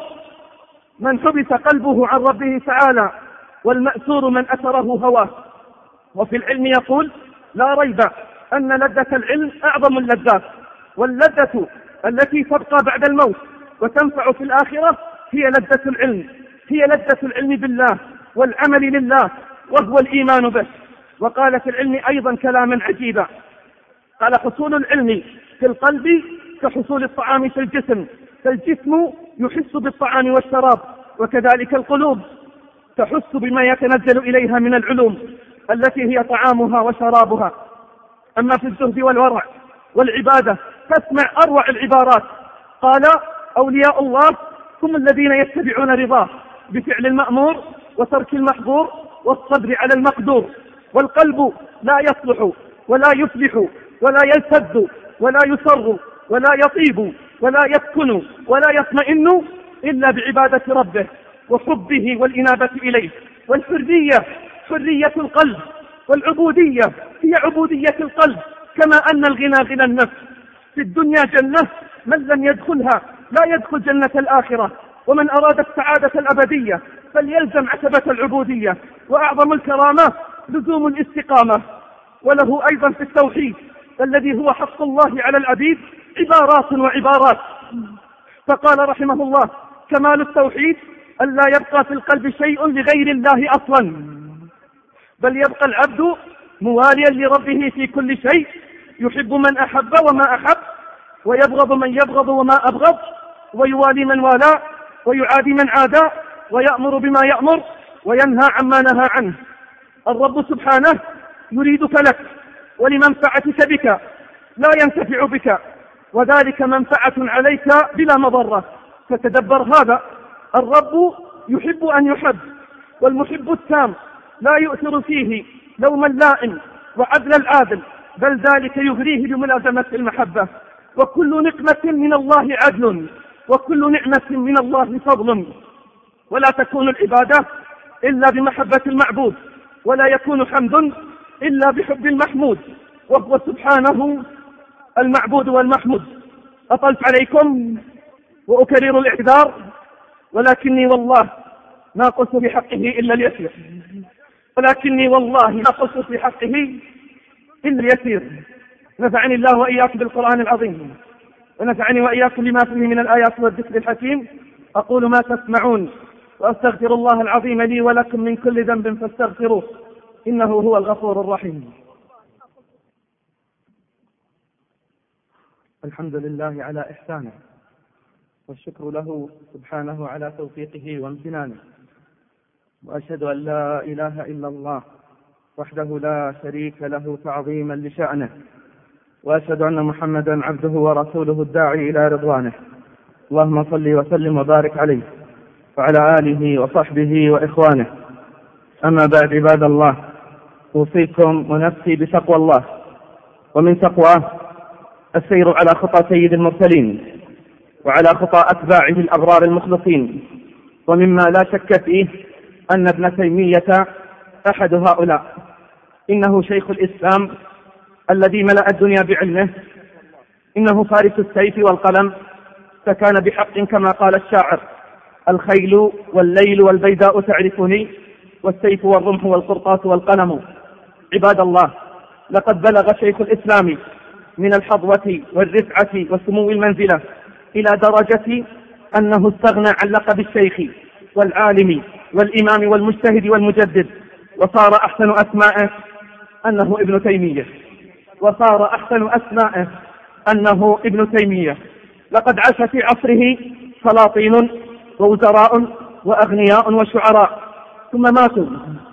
S2: من حبس قلبه عن ربه تعالى، والمأسور من أثره هواه. وفي العلم يقول: لا ريب أن لذة العلم أعظم اللذات، واللذة التي تبقى بعد الموت وتنفع في الآخرة هي لذة العلم، هي لذة العلم بالله والعمل لله، وهو الإيمان به. وقال في العلم أيضا كلاما عجيبا، قال: حصول العلم في القلب كحصول الطعام في الجسم، فالجسم يحس بالطعام والشراب، وكذلك القلوب تحس بما يتنزل إليها من العلوم التي هي طعامها وشرابها. أما في الزهد والورع والعبادة تسمع أروع العبارات. قال: أولياء الله هم الذين يتبعون رضاه بفعل المأمور وترك المحظور والصبر على المقدور. والقلب لا يصلح ولا يفلح ولا يلتذ ولا يسر ولا يطيب ولا يسكن ولا يطمئن إلا بعبادة ربه وحبه والإنابة إليه. والحرية حرية القلب، والعبودية هي عبودية القلب، كما أن الغنى غنى النفس. في الدنيا جنة، من لم يدخلها لا يدخل جنة الآخرة، ومن أراد السعادة الأبدية فليلزم عتبة العبودية. وأعظم الكرامة لزوم الاستقامة. وله أيضا في التوحيد الذي هو حق الله على العبيد عبارات وعبارات. فقال رحمه الله: كمال التوحيد أن لا يبقى في القلب شيء لغير الله أصلا، بل يبقى العبد مواليا لربه في كل شيء، يحب من أحب وما أحب، ويبغض من يبغض وما أبغض، ويوالي من والاه، ويعادي من عادى، ويأمر بما يأمر، وينهى عما نهى عنه. الرب سبحانه يريدك لك ولمنفعتك بك، لا ينتفع بك، وذلك منفعة عليك بلا مضرة. فتدبر هذا. الرب يحب أن يحب، والمحب التام لا يؤثر فيه لوم اللائم وعدل العادل، بل ذلك يغريه بملازمة المحبة. وكل نقمة من الله عدل، وكل نعمة من الله فضل. ولا تكون العبادة إلا بمحبة المعبود، ولا يكون حمد إلا بحب المحمود، وهو سبحانه المعبود والمحمود. أطلت عليكم وأكرر الاعتذار، ولكني والله ما قلت بحقه إلا اليسير، ولكني والله ما قلت في حقه إلا اليسير. نفعني الله وإياكم بالقرآن العظيم، ونفعني وإياكم لما فيه من الآيات والذكر الحكيم. أقول ما تسمعون، وأستغفر الله العظيم لي ولكم من كل ذنب فاستغفروه، إنه هو الغفور الرحيم.
S1: الحمد لله على إحسانه، والشكر له سبحانه على توفيقه وامتنانه، وأشهد أن لا إله إلا الله وحده لا شريك له تعظيما لشأنه، وأشهد أن محمدا عبده ورسوله الداعي إلى رضوانه. اللهم صل وسلم وبارك عليه وعلى آله وصحبه وإخوانه. أما بعد، عباد الله، أوصيكم ونفسي بتقوى الله ومن تقواه السير على خطى سيد المرسلين وعلى خطى أتباعه الأبرار المخلصين. ومما لا شك فيه أن ابن تيمية أحد هؤلاء، إنه شيخ الإسلام الذي ملأ الدنيا بعلمه، إنه فارس السيف والقلم، فكان بحق كما قال الشاعر: الخيل والليل والبيداء تعرفني، والسيف والرمح والقرطاس والقلم. عباد الله، لقد بلغ شيخ الإسلام من الحظوة والرفعة وسمو المنزلة إلى درجة أنه استغنى عن لقب الشيخ والعالم والإمام والمجتهد والمجدد، وصار أحسن أسمائه أنه ابن تيمية، وصار أحسن أسمائه أنه ابن تيمية. لقد عاش في عصره سلاطين ووزراء وأغنياء وشعراء ثم ماتوا،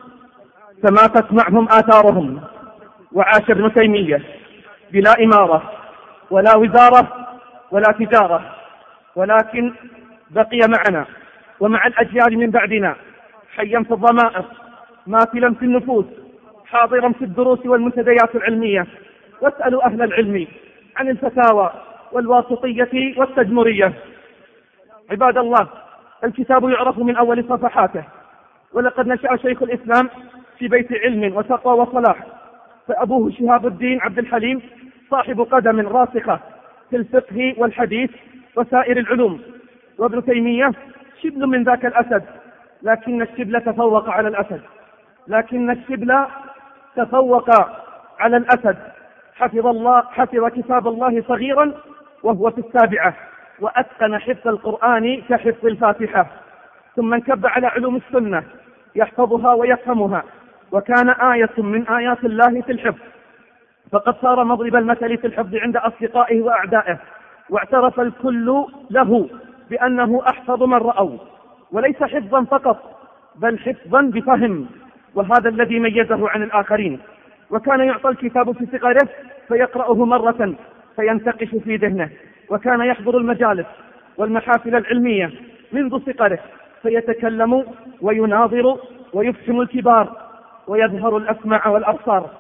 S1: فماتت معهم آثارهم، وعاش ابن تيمية بلا إمارة ولا وزارة ولا تجارة، ولكن بقي معنا ومع الأجيال من بعدنا حيا في الضمائر، ماثلا في النفوس، حاضرا في الدروس والمنتديات العلمية. واسألوا أهل العلم عن الفتاوى والواسطية والتدمرية. عباد الله، الكتاب يعرف من أول صفحاته، ولقد نشأ شيخ الإسلام في بيت علم وتقوى وصلاح، فأبوه شهاب الدين عبد الحليم صاحب قدم راسخة في الفقه والحديث وسائر العلوم، وابن تيمية شبل من ذاك الأسد، لكن الشبل تفوق على الأسد لكن الشبل تفوق على الأسد حفظ الله حفظ كتاب الله صغيرا وهو في السابعة، وأتقن حفظ القرآن كحفظ الفاتحة، ثم انكب على علوم السنة يحفظها ويفهمها، وكان آية من آيات الله في الحفظ، فقد صار مضرب المثل في الحفظ عند أصدقائه وأعدائه، واعترف الكل له بأنه أحفظ من رأوا، وليس حفظا فقط بل حفظا بفهم، وهذا الذي ميزه عن الآخرين. وكان يعطى الكتاب في صغره فيقرأه مرة فينتقش في ذهنه، وكان يحضر المجالس والمحافل العلمية منذ صغره فيتكلم ويناظر ويفهم الكبار ويظهر الأسماع والأبصار.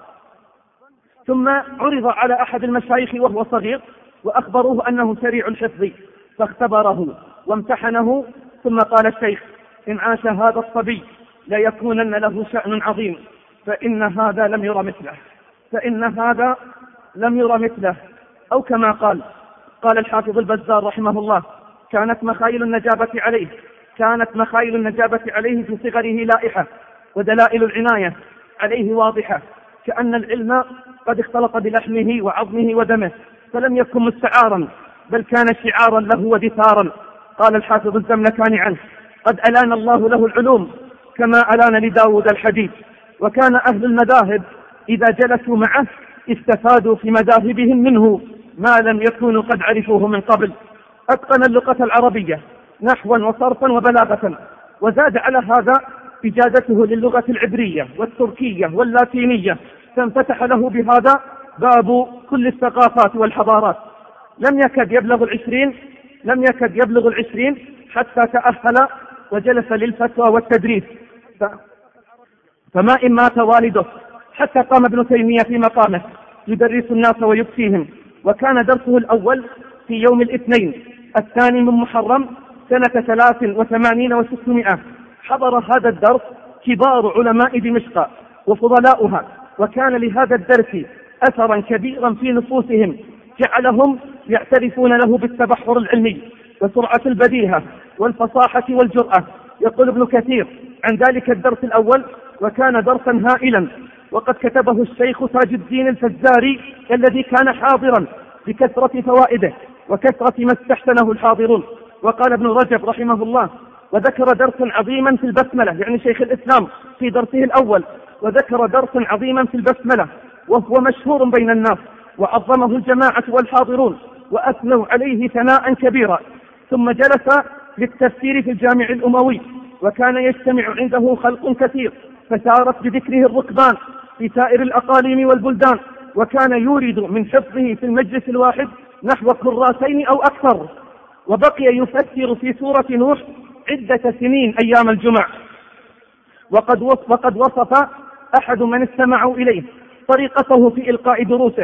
S1: ثم عرض على أحد المشايخ وهو صغير وأخبروه أنه سريع الحفظ، فاختبره وامتحنه، ثم قال الشيخ: إن عاش هذا الصبي ليكونن له شأن عظيم، فإن هذا لم ير مثله فإن هذا لم ير مثله أو كما قال قال الحافظ البزار رحمه الله: كانت مخايل النجابة عليه كانت مخايل النجابة عليه في صغره لائحة، ودلائل العناية عليه واضحة، كأن العلم قد اختلط بلحمه وعظمه ودمه، فلم يكن مستعارا بل كان شعارا له ودثارا. قال الحافظ الزملكاني عنه: قد ألان الله له العلوم كما ألان لداود الحديد. وكان أهل المذاهب إذا جلسوا معه استفادوا في مذاهبهم منه ما لم يكونوا قد عرفوه من قبل. أتقن اللغة العربية نحوا وصرفا وبلاغة، وزاد على هذا إجادته للغة العبرية والتركية واللاتينية، فانفتح له بهذا باب كل الثقافات والحضارات. لم يكد يبلغ العشرين لم يكد يبلغ العشرين حتى تأهل وجلس للفتوى والتدريس، فما إن مات والده حتى قام ابن تيمية في مقامه يدرس الناس ويفتيهم. وكان درسه الأول في يوم الاثنين الثاني من محرم سنة ثلاث وثمانين وستمائة. حضر هذا الدرس كبار علماء دمشق وفضلاؤها، وكان لهذا الدرس أثرا كبيرا في نفوسهم جعلهم يعترفون له بالتبحر العلمي وسرعة البديهة والفصاحة والجرأة. يقول ابن كثير عن ذلك الدرس الأول: وكان درسا هائلا، وقد كتبه الشيخ تاج الدين الفزاري الذي كان حاضرا بكثرة فوائده وكثرة ما استحسنه الحاضرون. وقال ابن رجب رحمه الله: وذكر درسا عظيما في البسملة، يعني شيخ الإسلام في درسه الأول، وذكر درسا عظيما في البسملة وهو مشهور بين الناس، وعظمه الجماعة والحاضرون وأثنوا عليه ثناء كبيرا. ثم جلس للتفسير في الجامع الأموي، وكان يجتمع عنده خلق كثير، فسارت بذكره الركبان في سائر الأقاليم والبلدان، وكان يورد من حفظه في المجلس الواحد نحو كراسين أو أكثر. وبقي يفسر في سورة نوح عدة سنين أيام الجمع. وقد وقد وصف أحد من استمعوا إليه طريقته في إلقاء دروسه،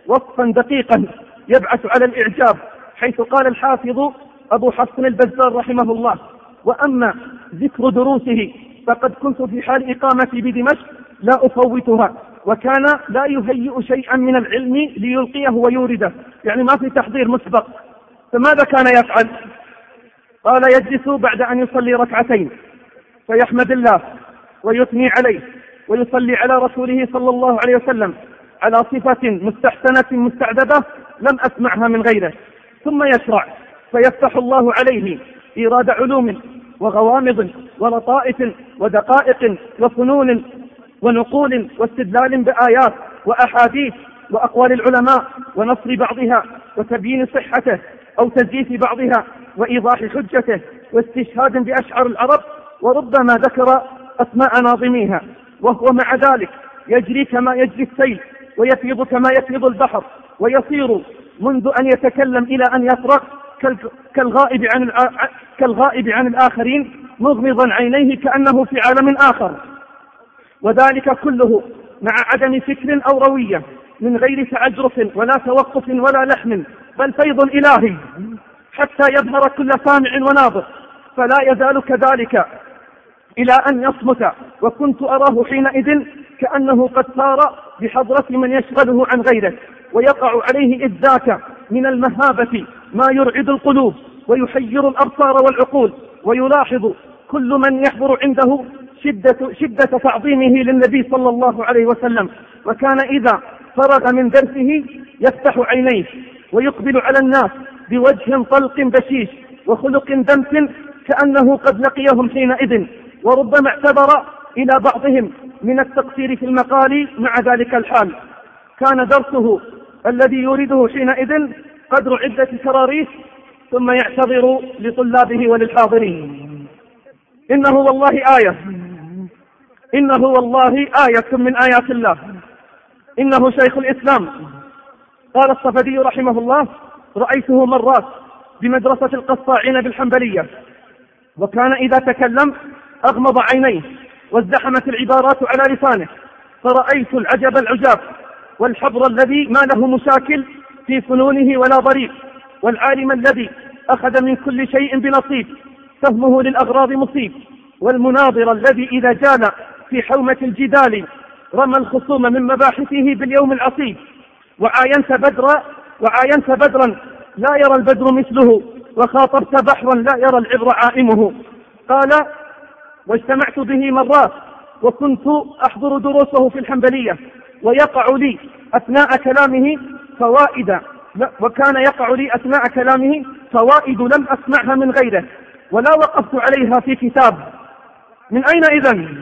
S2: وصفا دقيقا يبعث على الإعجاب، حيث قال الحافظ أبو حفص البزار رحمه الله: وأما ذكر دروسه فقد كنت في حال إقامتي بدمشق لا أفوتها، وكان لا يهيئ شيئا من العلم ليلقيه ويورده، يعني ما في تحضير مسبق. فماذا كان يفعل؟ قال: يجلس بعد أن يصلي ركعتين فيحمد الله ويثني عليه ويصلي على رسوله صلى الله عليه وسلم على صفة مستحسنة مستعذبة لم أسمعها من غيره، ثم يشرع فيفتح الله عليه إيراد علوم وغوامض ولطائف ودقائق وفنون ونقول واستدلال بآيات وأحاديث وأقوال العلماء ونصر بعضها وتبيين صحته أو تزييف بعضها وإيضاح حجته واستشهاد بأشعار العرب، وربما ذكر أسماء ناظميها، وهو مع ذلك يجري كما يجري السيل ويفيض كما يفيض البحر، ويصير منذ أن يتكلم إلى أن يفرغ كالغائب عن كالغائب عن الآخرين مغمضا عينيه كأنه في عالم آخر، وذلك كله مع عدم فكر أو روية، من غير تعجرف ولا توقف ولا لحن، بل فيض إلهي حتى يظهر كل سامع وناظر، فلا يزال كذلك إلى أن يصمت. وكنت أراه حينئذ كأنه قد صار بحضرة من يشغله عن غيره، ويقع عليه إذ ذاك من المهابة ما يرعد القلوب ويحير الأبصار والعقول، ويلاحظ كل من يحضر عنده شدة, شدة تعظيمه للنبي صلى الله عليه وسلم. وكان إذا فرغ من درسه يفتح عينيه ويقبل على الناس بوجه طلق بشيش وخلق دمس كأنه قد لقيهم حينئذ، وربما اعتبر إلى بعضهم من التقصير في المقال مع ذلك الحال. كان درسه الذي يريده حينئذ قدر عدة كراريس، ثم يعتذر لطلابه وللحاضرين: إنه والله آية إنه والله آية من آيات الله، إنه شيخ الإسلام. قال الصفدي رحمه الله: رأيته مرات بمدرسة القصاعين بالحنبلية، وكان إذا تكلم أغمض عينيه وازدحمت العبارات على لسانه، فرأيت العجب العجاب والحبر الذي ما له مشاكل في فنونه ولا ضريب، والعالم الذي أخذ من كل شيء بنصيب، فهمه للأغراض مصيب، والمناظر الذي إذا جال في حومة الجدال رمى الخصوم من مباحثه باليوم العصيب، وعاينت بدرا وعاينت بدرا لا يرى البدر مثله، وخاطبت بحرا لا يرى العبر عائمه. قال: واجتمعت به مرات وكنت أحضر دروسه في الحنبلية، ويقع لي أثناء كلامه فوائد وكان يقع لي أثناء كلامه فوائد لم أسمعها من غيره ولا وقفت عليها في كتاب. من أين إذن؟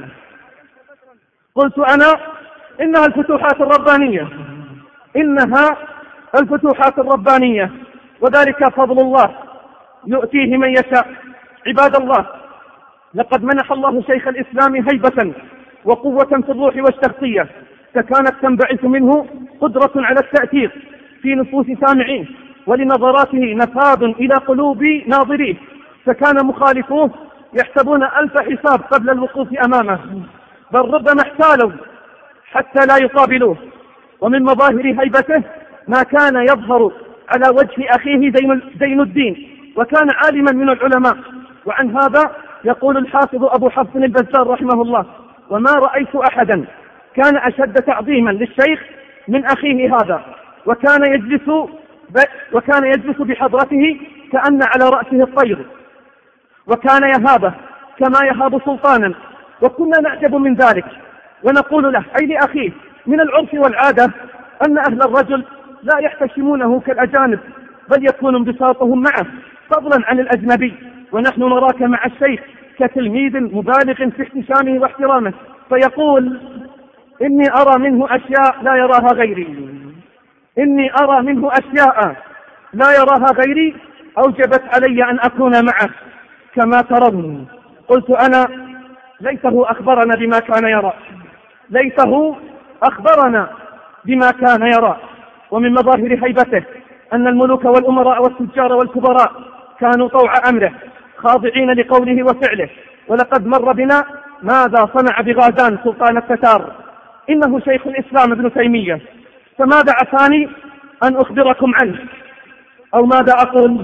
S2: قلت أنا: إنها الفتوحات الربانية إنها الفتوحات الربانية وذلك فضل الله يؤتيه من يشاء. عباد الله، لقد منح الله شيخ الإسلام هيبة وقوة في الروح والشخصية، فكانت تنبعث منه قدرة على التأثير في نفوس سامعيه، ولنظراته نفاذ إلى قلوب ناظريه، فكان مخالفوه يحسبون ألف حساب قبل الوقوف أمامه، بل ربما احتالوا حتى لا يقابلوه. ومن مظاهر هيبته ما كان يظهر على وجه أخيه زين الدين، وكان عالما من العلماء. وعن هذا يقول الحافظ أبو حفص البزار رحمه الله: وما رأيت أحدا كان أشد تعظيما للشيخ من أخيه هذا، وكان يجلس وكان يجلس بحضرته كأن على رأسه الطير، وكان يهابه كما يهاب سلطانا، وكنا نعجب من ذلك ونقول له أي لأخيه: من العرف والعادة أن أهل الرجل لا يحتشمونه كالأجانب، بل يكون انبساطهم معه فضلا عن الأجنبي، ونحن نراك مع الشيخ كتلميذ مبالغ في احتشامه واحترامه. فيقول: إني أرى منه أشياء لا يراها غيري إني أرى منه أشياء لا يراها غيري أوجبت علي أن أكون معه كما ترون. قلت أنا: ليته أخبرنا بما كان يرى ليته أخبرنا بما كان يرى. ومن مظاهر هيبته أن الملوك والأمراء والتجار والكبراء كانوا طوع أمره خاضعين لقوله وفعله. ولقد مر بنا ماذا صنع بغازان سلطان التتار، إنه شيخ الإسلام ابن تيمية. فماذا عفاني أن أخبركم عنه أو ماذا أقول؟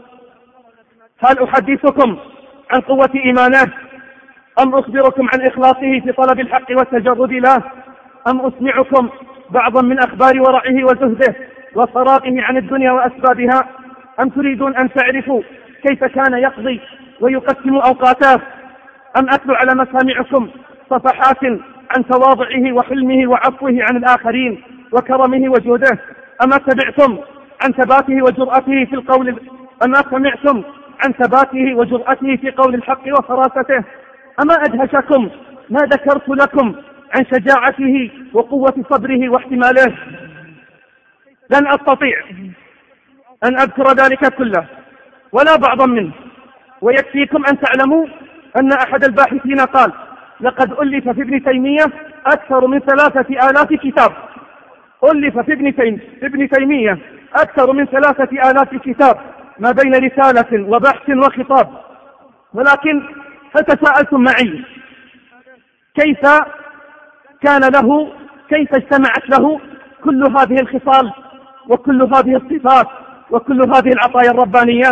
S2: هل أحدثكم عن قوة إيمانه أم أخبركم عن إخلاصه في طلب الحق والتجرد له أم أسمعكم بعضا من أخبار ورعه وزهده وفراغه عن الدنيا وأسبابها أم تريدون أن تعرفوا كيف كان يقضي ويقسم أوقاته أم أتلو على مسامعكم صفحات عن تواضعه وحلمه وعفوه عن الآخرين وكرمه وجوده أما سمعتم عن ثباته وجرأته في القول أما سمعتم عن ثباته وجرأته في قول الحق وفراسته أما أدهشكم ما ذكرت لكم عن شجاعته وقوة صبره واحتماله؟ لن أستطيع أن أذكر ذلك كله ولا بعضا منه، ويكفيكم أن تعلموا أن أحد الباحثين قال لقد ألف في ابن تيمية أكثر من ثلاثة آلاف كتاب. ألف في ابن, تيم... في ابن تيمية أكثر من ثلاثة آلاف كتاب ما بين رسالة وبحث وخطاب. ولكن فتساءلتم معي كيف كان له كيف اجتمعت له كل هذه الخصال وكل هذه الصفات وكل هذه العطايا الربانية؟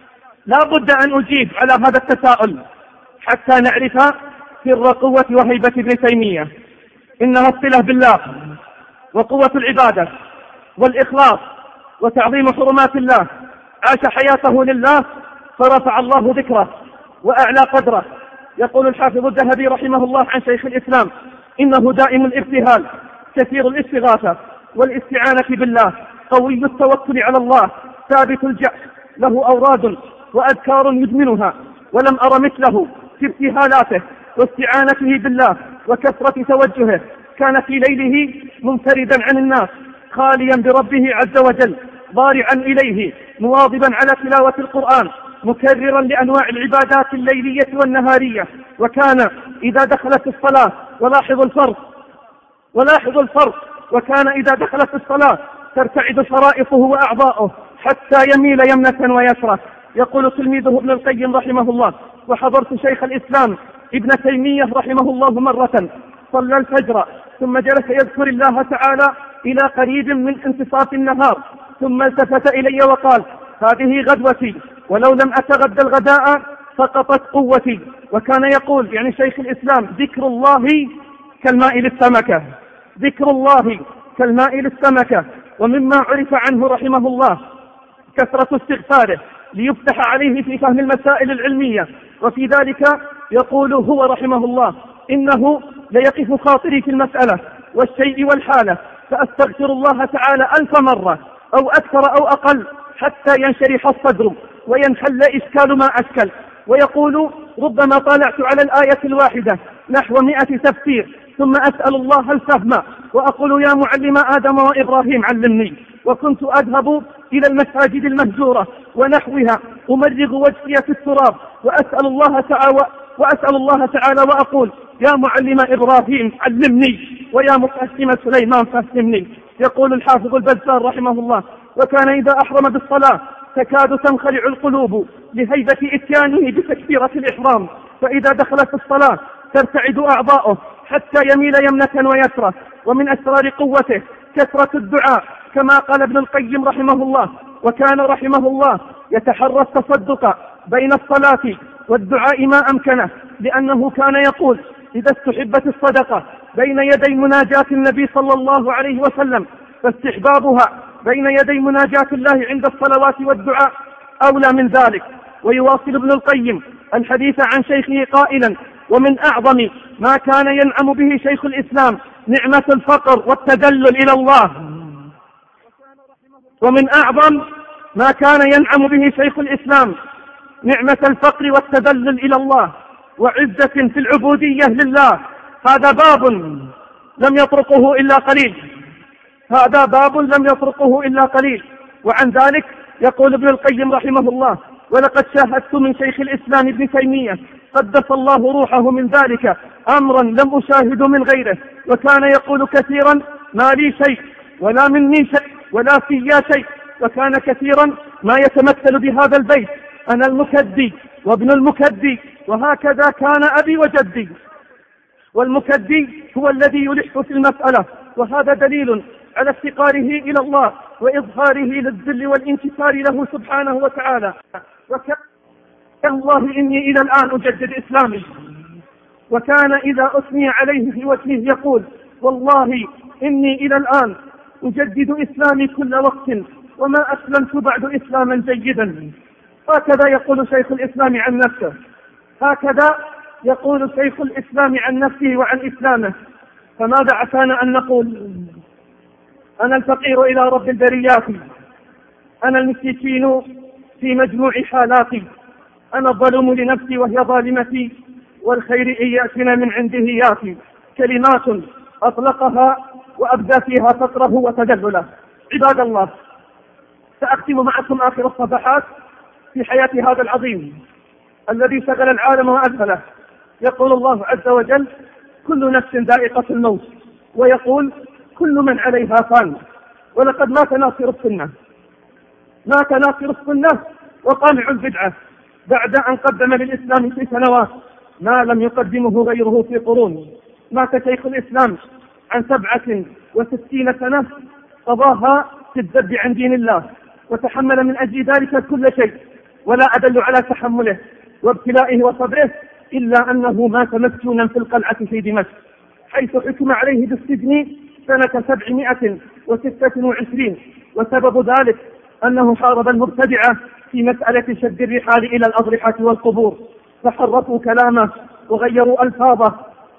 S2: لا بد أن أجيب على هذا التساؤل حتى نعرف سر قوة وهيبة ابن تيمية. إنها الصلة بالله وقوة العبادة والإخلاص وتعظيم حرمات الله. عاش حياته لله فرفع الله ذكره وأعلى قدره. يقول الحافظ الذهبي رحمه الله عن شيخ الإسلام إنه دائم الابتهال كثير الاستغاثة والاستعانة بالله قوي التوكل على الله ثابت الجأش له أوراد وأذكار يدمنها ولم أر مثله في ابتهالاته واستعانته بالله وكثرة توجهه. كان في ليله منفردا عن الناس خاليا بربه عز وجل ضارعا إليه مواظبا على تلاوة القرآن مكررا لأنواع العبادات الليلية والنهارية. وكان إذا دخلت الصلاة ولاحظوا الفرق ولاحظوا الفرق وكان إذا دخلت الصلاة ترتعد شرائطه وأعضاؤه حتى يميل يمنة ويسرى. يقول تلميذه ابن القيم رحمه الله وحضرت شيخ الإسلام ابن تيمية رحمه الله مرة صلى الفجر ثم جلس يذكر الله تعالى إلى قريب من انتصاف النهار ثم التفت إلي وقال هذه غدوتي ولو لم أتغدى الغداء سقطت قوتي. وكان يقول يعني شيخ الإسلام ذكر الله كالماء للسمكة ذكر الله كالماء للسمكة. ومما عرف عنه رحمه الله كثرة استغفاره ليفتح عليه في فهم المسائل العلمية. وفي ذلك يقول هو رحمه الله إنه ليقف خاطري في المسألة والشيء والحالة فأستغفر الله تعالى ألف مرة أو أكثر أو أقل حتى ينشرح الصدر وينحل إشكال ما أشكل. ويقول ربما طالعت على الآية الواحدة نحو مئة تفسير ثم أسأل الله الفهم وأقول يا معلم آدم وإبراهيم علمني. وكنت أذهب إلى المساجد المهجورة ونحوها أمرغ وجهي في التراب وأسأل الله تعالى وأسأل الله تعالى وأقول يا معلم إبراهيم علمني ويا مفهم سليمان فهمني. يقول الحافظ البزار رحمه الله وكان إذا أحرم بالصلاة تكاد تنخلع القلوب لهيبة إتيانه بتكبيرة الإحرام فإذا دخلت الصلاة ترتعد أعضاؤه حتى يميل يمنة ويسرى. ومن أسرار قوته كثرة الدعاء كما قال ابن القيم رحمه الله وكان رحمه الله يتحرى التصدق بين الصلاة والدعاء ما أمكنه لأنه كان يقول إذا استحبت الصدقة بين يدي مناجاة النبي صلى الله عليه وسلم فاستحبابها بين يدي مناجاة الله عند الصلوات والدعاء أولى من ذلك. ويواصل ابن القيم الحديث عن شيخه قائلا ومن أعظم ما كان ينعم به شيخ الإسلام نعمة الفقر والتدلل إلى الله. ومن أعظم ما كان ينعم به شيخ الإسلام نعمة الفقر والتدلل إلى الله وعزة في العبودية لله. هذا باب لم يطرقه إلا قليل هذا باب لم يطرقه إلا قليل. وعن ذلك يقول ابن القيم رحمه الله ولقد شاهدت من شيخ الإسلام ابن تيمية قدس الله روحه من ذلك أمرا لم أشاهد من غيره. وكان يقول كثيرا ما لي شيء ولا مني شيء ولا فيا شيء. وكان كثيرا ما يتمثل بهذا البيت أنا المكدي وابن المكدي وهكذا كان أبي وجدي. والمكدي هو الذي يلح في المسألة وهذا دليل على افتقاره إلى الله وإظهاره للذل والانكسار له سبحانه وتعالى. وكان الله إني إلى الآن أجدد إسلامي، وكان إذا أثني عليه في وجهه يقول والله إني إلى الآن أجدد إسلامي كل وقت وما أسلمت بعد إسلاما جيدا. هكذا يقول شيخ الإسلام عن نفسه، هكذا يقول شيخ الإسلام عن نفسه وعن إسلامه. فماذا عسانا أن نقول؟ أنا الفقير إلى رب البريات، أنا المسكين في مجموع حالاتي، أنا الظلوم لنفسي وهي ظالمتي، والخير إن يأتنا من عنده ياتي. كلمات أطلقها وأبدى فيها فقره وتدلله. عباد الله، سأختم معكم آخر الصفحات في حياة هذا العظيم الذي شغل العالم وأذهله. يقول الله عز وجل كل نفس ذائقة الموت، ويقول كل من عليها فان. ولقد مات ناصر السنة، مات ناصر السنة وقامع البدعة بعد أن قدم للإسلام في سنوات ما لم يقدمه غيره في قرون. مات شيخ الإسلام عن سبعة وستين سنة قضاها في الذب عن دين الله، وتحمل من أجل ذلك كل شيء، ولا أدل على تحمله وابتلائه وصبره إلا أنه مات مسجونا في القلعة في دمشق، حيث حكم عليه بالسجن سنة سبعمائة وستة وعشرين. وسبب ذلك أنه حارب المبتدعة في مسألة شد الرحال إلى الأضرحة والقبور، فحرفوا كلامه وغيروا ألفاظه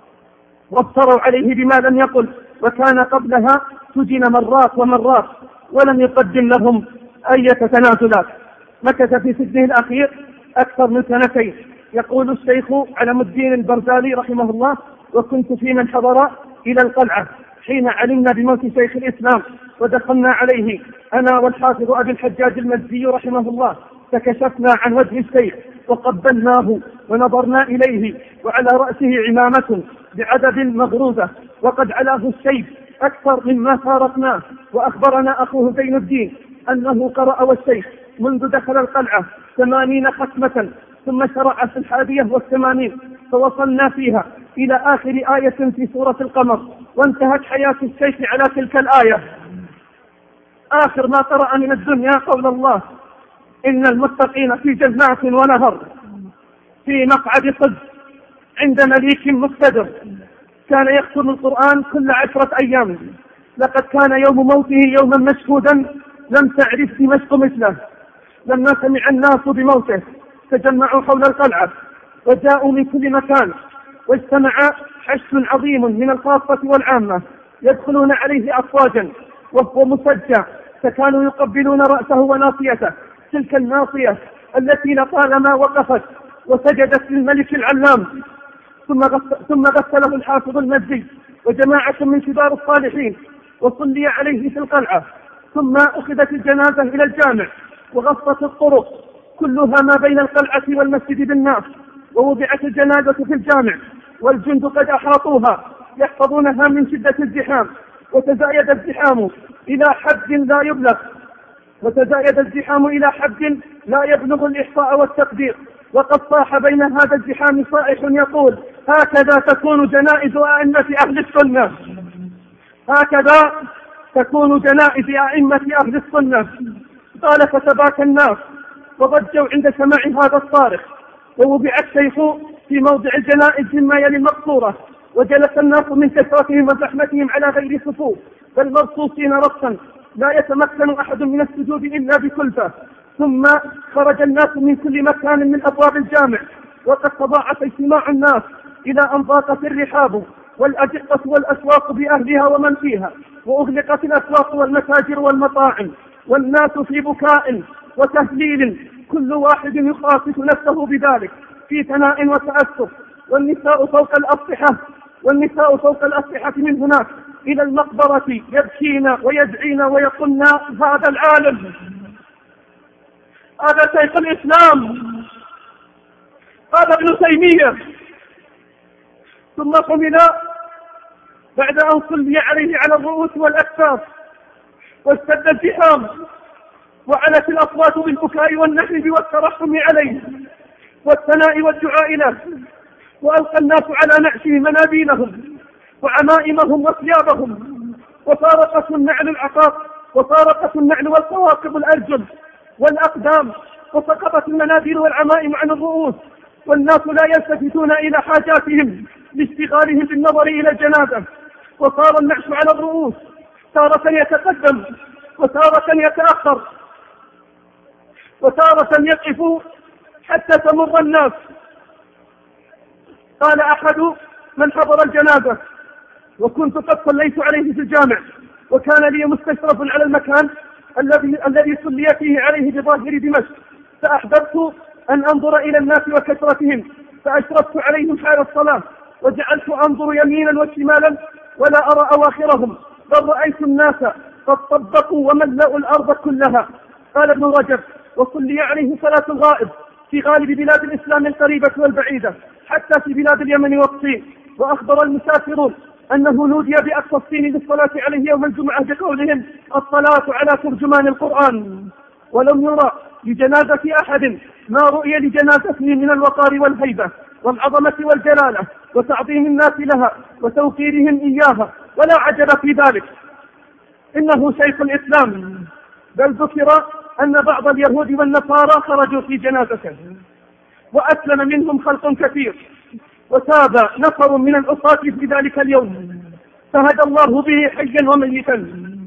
S2: وافتروا عليه بما لم يقل، وكان قبلها سجن مرات ومرات ولم يقدم لهم أي تنازلات. مكث في سجنه الأخير أكثر من سنتين. يقول الشيخ علم الدين البرزالي رحمه الله وكنت في من حضر إلى القلعة حين علمنا بموت شيخ الإسلام، ودخلنا عليه أنا والحافظ أبي الحجاج المزي رحمه الله، فكشفنا عن وجه الشيخ وقبلناه ونظرنا إليه، وعلى رأسه عمامة بعدد مغروزة وقد علاه الشيب أكثر مما فارقناه. وأخبرنا أخوه زين الدين أنه قرأ والشيخ منذ دخل القلعة ثمانين ختمة، ثم شرع في الحادية والثمانين، فوصلنا فيها إلى آخر آية في سورة القمر، وانتهت حياة الشيخ على تلك الآية. آخر ما قرأ من الدنيا قول الله إن المتقين في جنات ونهر في مقعد صدق عند مليك مقتدر. كان يختم القرآن كل عشرة أيام. لقد كان يوم موته يوما مشهودا لم تعرف دمشق مثله. لما سمع الناس بموته تجمعوا حول القلعة وجاءوا من كل مكان، واجتمع حشد عظيم من الخاصة والعامة يدخلون عليه أفواجا وهو مسجى، فكانوا يقبلون رأسه وناصيته، تلك الناصية التي لطالما وقفت وسجدت للملك العلام. ثم ثم غسله الحافظ المزي وجماعة من كبار الصالحين، وصلي عليه في القلعة. ثم أخذت الجنازة إلى الجامع وغصت الطرق كلها ما بين القلعة والمسجد بالناس، ووضعت الجنازة في الجامع والجند قد أحاطوها يحفظونها من شدة الزحام. وتزايد الزحام إلى حد لا يبلغ وتزايد الزحام إلى حد لا يبلغ الإحصاء والتقدير. وقد صاح بين هذا الزحام صائح يقول هكذا تكون جنائز أئمة أهل السنة، هكذا تكون جنائز أئمة أهل السنة. قال فتباكى الناس وضجوا عند سماع هذا الصارخ، ووضع الشيخ في موضع الجنائز مما يلي المقصورة، وجلس الناس من كثرتهم وزحمتهم على غير صفوف بل مرصوصين رصا لا يتمكن أحد من السجود إلا بكلفة. ثم خرج الناس من كل مكان من أبواب الجامع، وقد تضاعف اجتماع الناس إلى أن ضاقت الرحاب والأجقة والأسواق بأهلها ومن فيها، وأغلقت الأسواق والمتاجر والمطاعم، والناس في بكاء وتهليل كل واحد يخاطب نفسه بذلك في ثناء وتأسف. والنساء فوق الأسطحة والنساء فوق الأسطحة من هناك إلى المقبرة يبكين ويدعين ويقولن هذا العالم، هذا شيخ الإسلام، هذا ابن تيمية. ثم قمنا بعد أن صلي عليه على الرؤوس والأكتاف، واشتد الزحام وعلت الأصوات بالبكاء والنحب والترحم عليه والثناء والدعاء له، وألقى الناس على نعشه منابيلهم وعمائمهم وثيابهم، وفارقته النعل العقاق، وفارقته النعل والقواقب الأرجل والأقدام، وسقطت المناديل والعمائم عن الرؤوس، والناس لا يلتفتون إلى حاجاتهم لاشتغالهم بالنظر إلى الجنازة، وصار النعش على الرؤوس تارة يتقدم وتارة يتأخر وتارة يقف حتى تمر الناس. قال أحد من حضر الجنازة: وكنت قد صليت عليه في الجامع، وكان لي مستشرف على المكان الذي الذي صلي فيه عليه بظاهر دمشق، فأحببت أن أنظر إلى الناس وكثرتهم، فأشرفت عليهم حال الصلاة، وجعلت أنظر يمينا وشمالا ولا أرى أواخرهم، بل رأيت الناس قد طبقوا وملأوا الأرض كلها. قال ابن رجب: وصلي عليه صلاة الغائب في غالب بلاد الإسلام القريبة والبعيدة، حتى في بلاد اليمن والصين. وأخبر المسافرون أنه نودي بأقصى الصين للصلاة عليه يوم الجمعة بقولهم: الصلاة على ترجمان القرآن. ولم يرى لجنازة أحد ما رؤي لجنازته من الوقار والهيبة والعظمة والجلالة وتعظيم الناس لها وتوقيرهم إياها، ولا عجب في ذلك، إنه شيخ الإسلام. بل ذكر أن بعض اليهود والنصارى خرجوا في جنازته، وأسلم منهم خلق كثير، وتاب نفر من العصاة في ذلك اليوم، فهدى الله به حيا وميتا.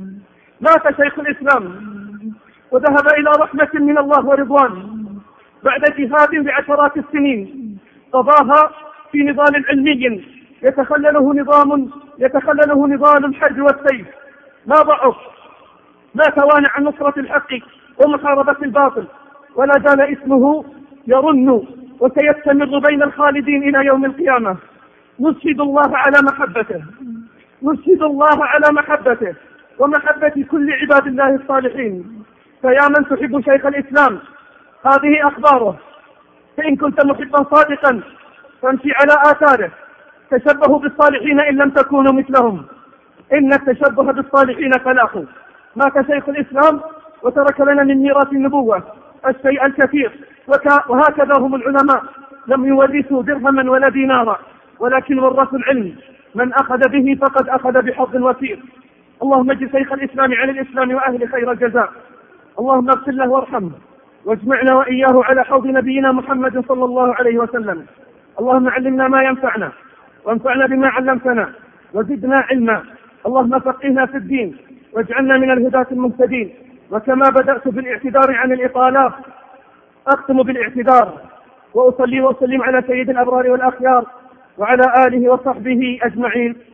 S2: مات شيخ الإسلام وذهب إلى رحمة من الله ورضوان بعد جهاد بعشرات السنين قضاها في نضال علمي يتخلله نظام يتخلله نضال الحرب والسيف. ما ضعف، ما توانى عن نصرة الحق ومحاربة الباطل، ولا زال اسمه يرن وسيستمر بين الخالدين إلى يوم القيامة. نشهد الله على محبته نشهد الله على محبته ومحبة كل عباد الله الصالحين. فيا من تحب شيخ الإسلام، هذه أخباره. فإن كنت محبا صادقا فامشي على آثاره، تشبهوا بالصالحين إن لم تكونوا مثلهم، إن التشبه بالصالحين فلاح. مات شيخ الإسلام وترك لنا من ميراث النبوة الشيء الكثير، وهكذا هم العلماء، لم يورثوا درهما ولا دينارا، ولكن ورثوا العلم. من أخذ به فقد أخذ بحظ وفير. اللهم اجز شيخ الإسلام على الإسلام وأهل خير الجزاء. اللهم اغفر له وارحمه، واجمعنا وإياه على حوض نبينا محمد صلى الله عليه وسلم. اللهم علمنا ما ينفعنا، وانفعنا بما علمتنا، وزدنا علما. اللهم فقهنا في الدين، واجعلنا من الهداة المهتدين. وكما بدأت بالاعتذار عن الإطالة أختم بالاعتذار، وأصلي وأسلم على سيد الأبرار والأخيار وعلى آله وصحبه أجمعين.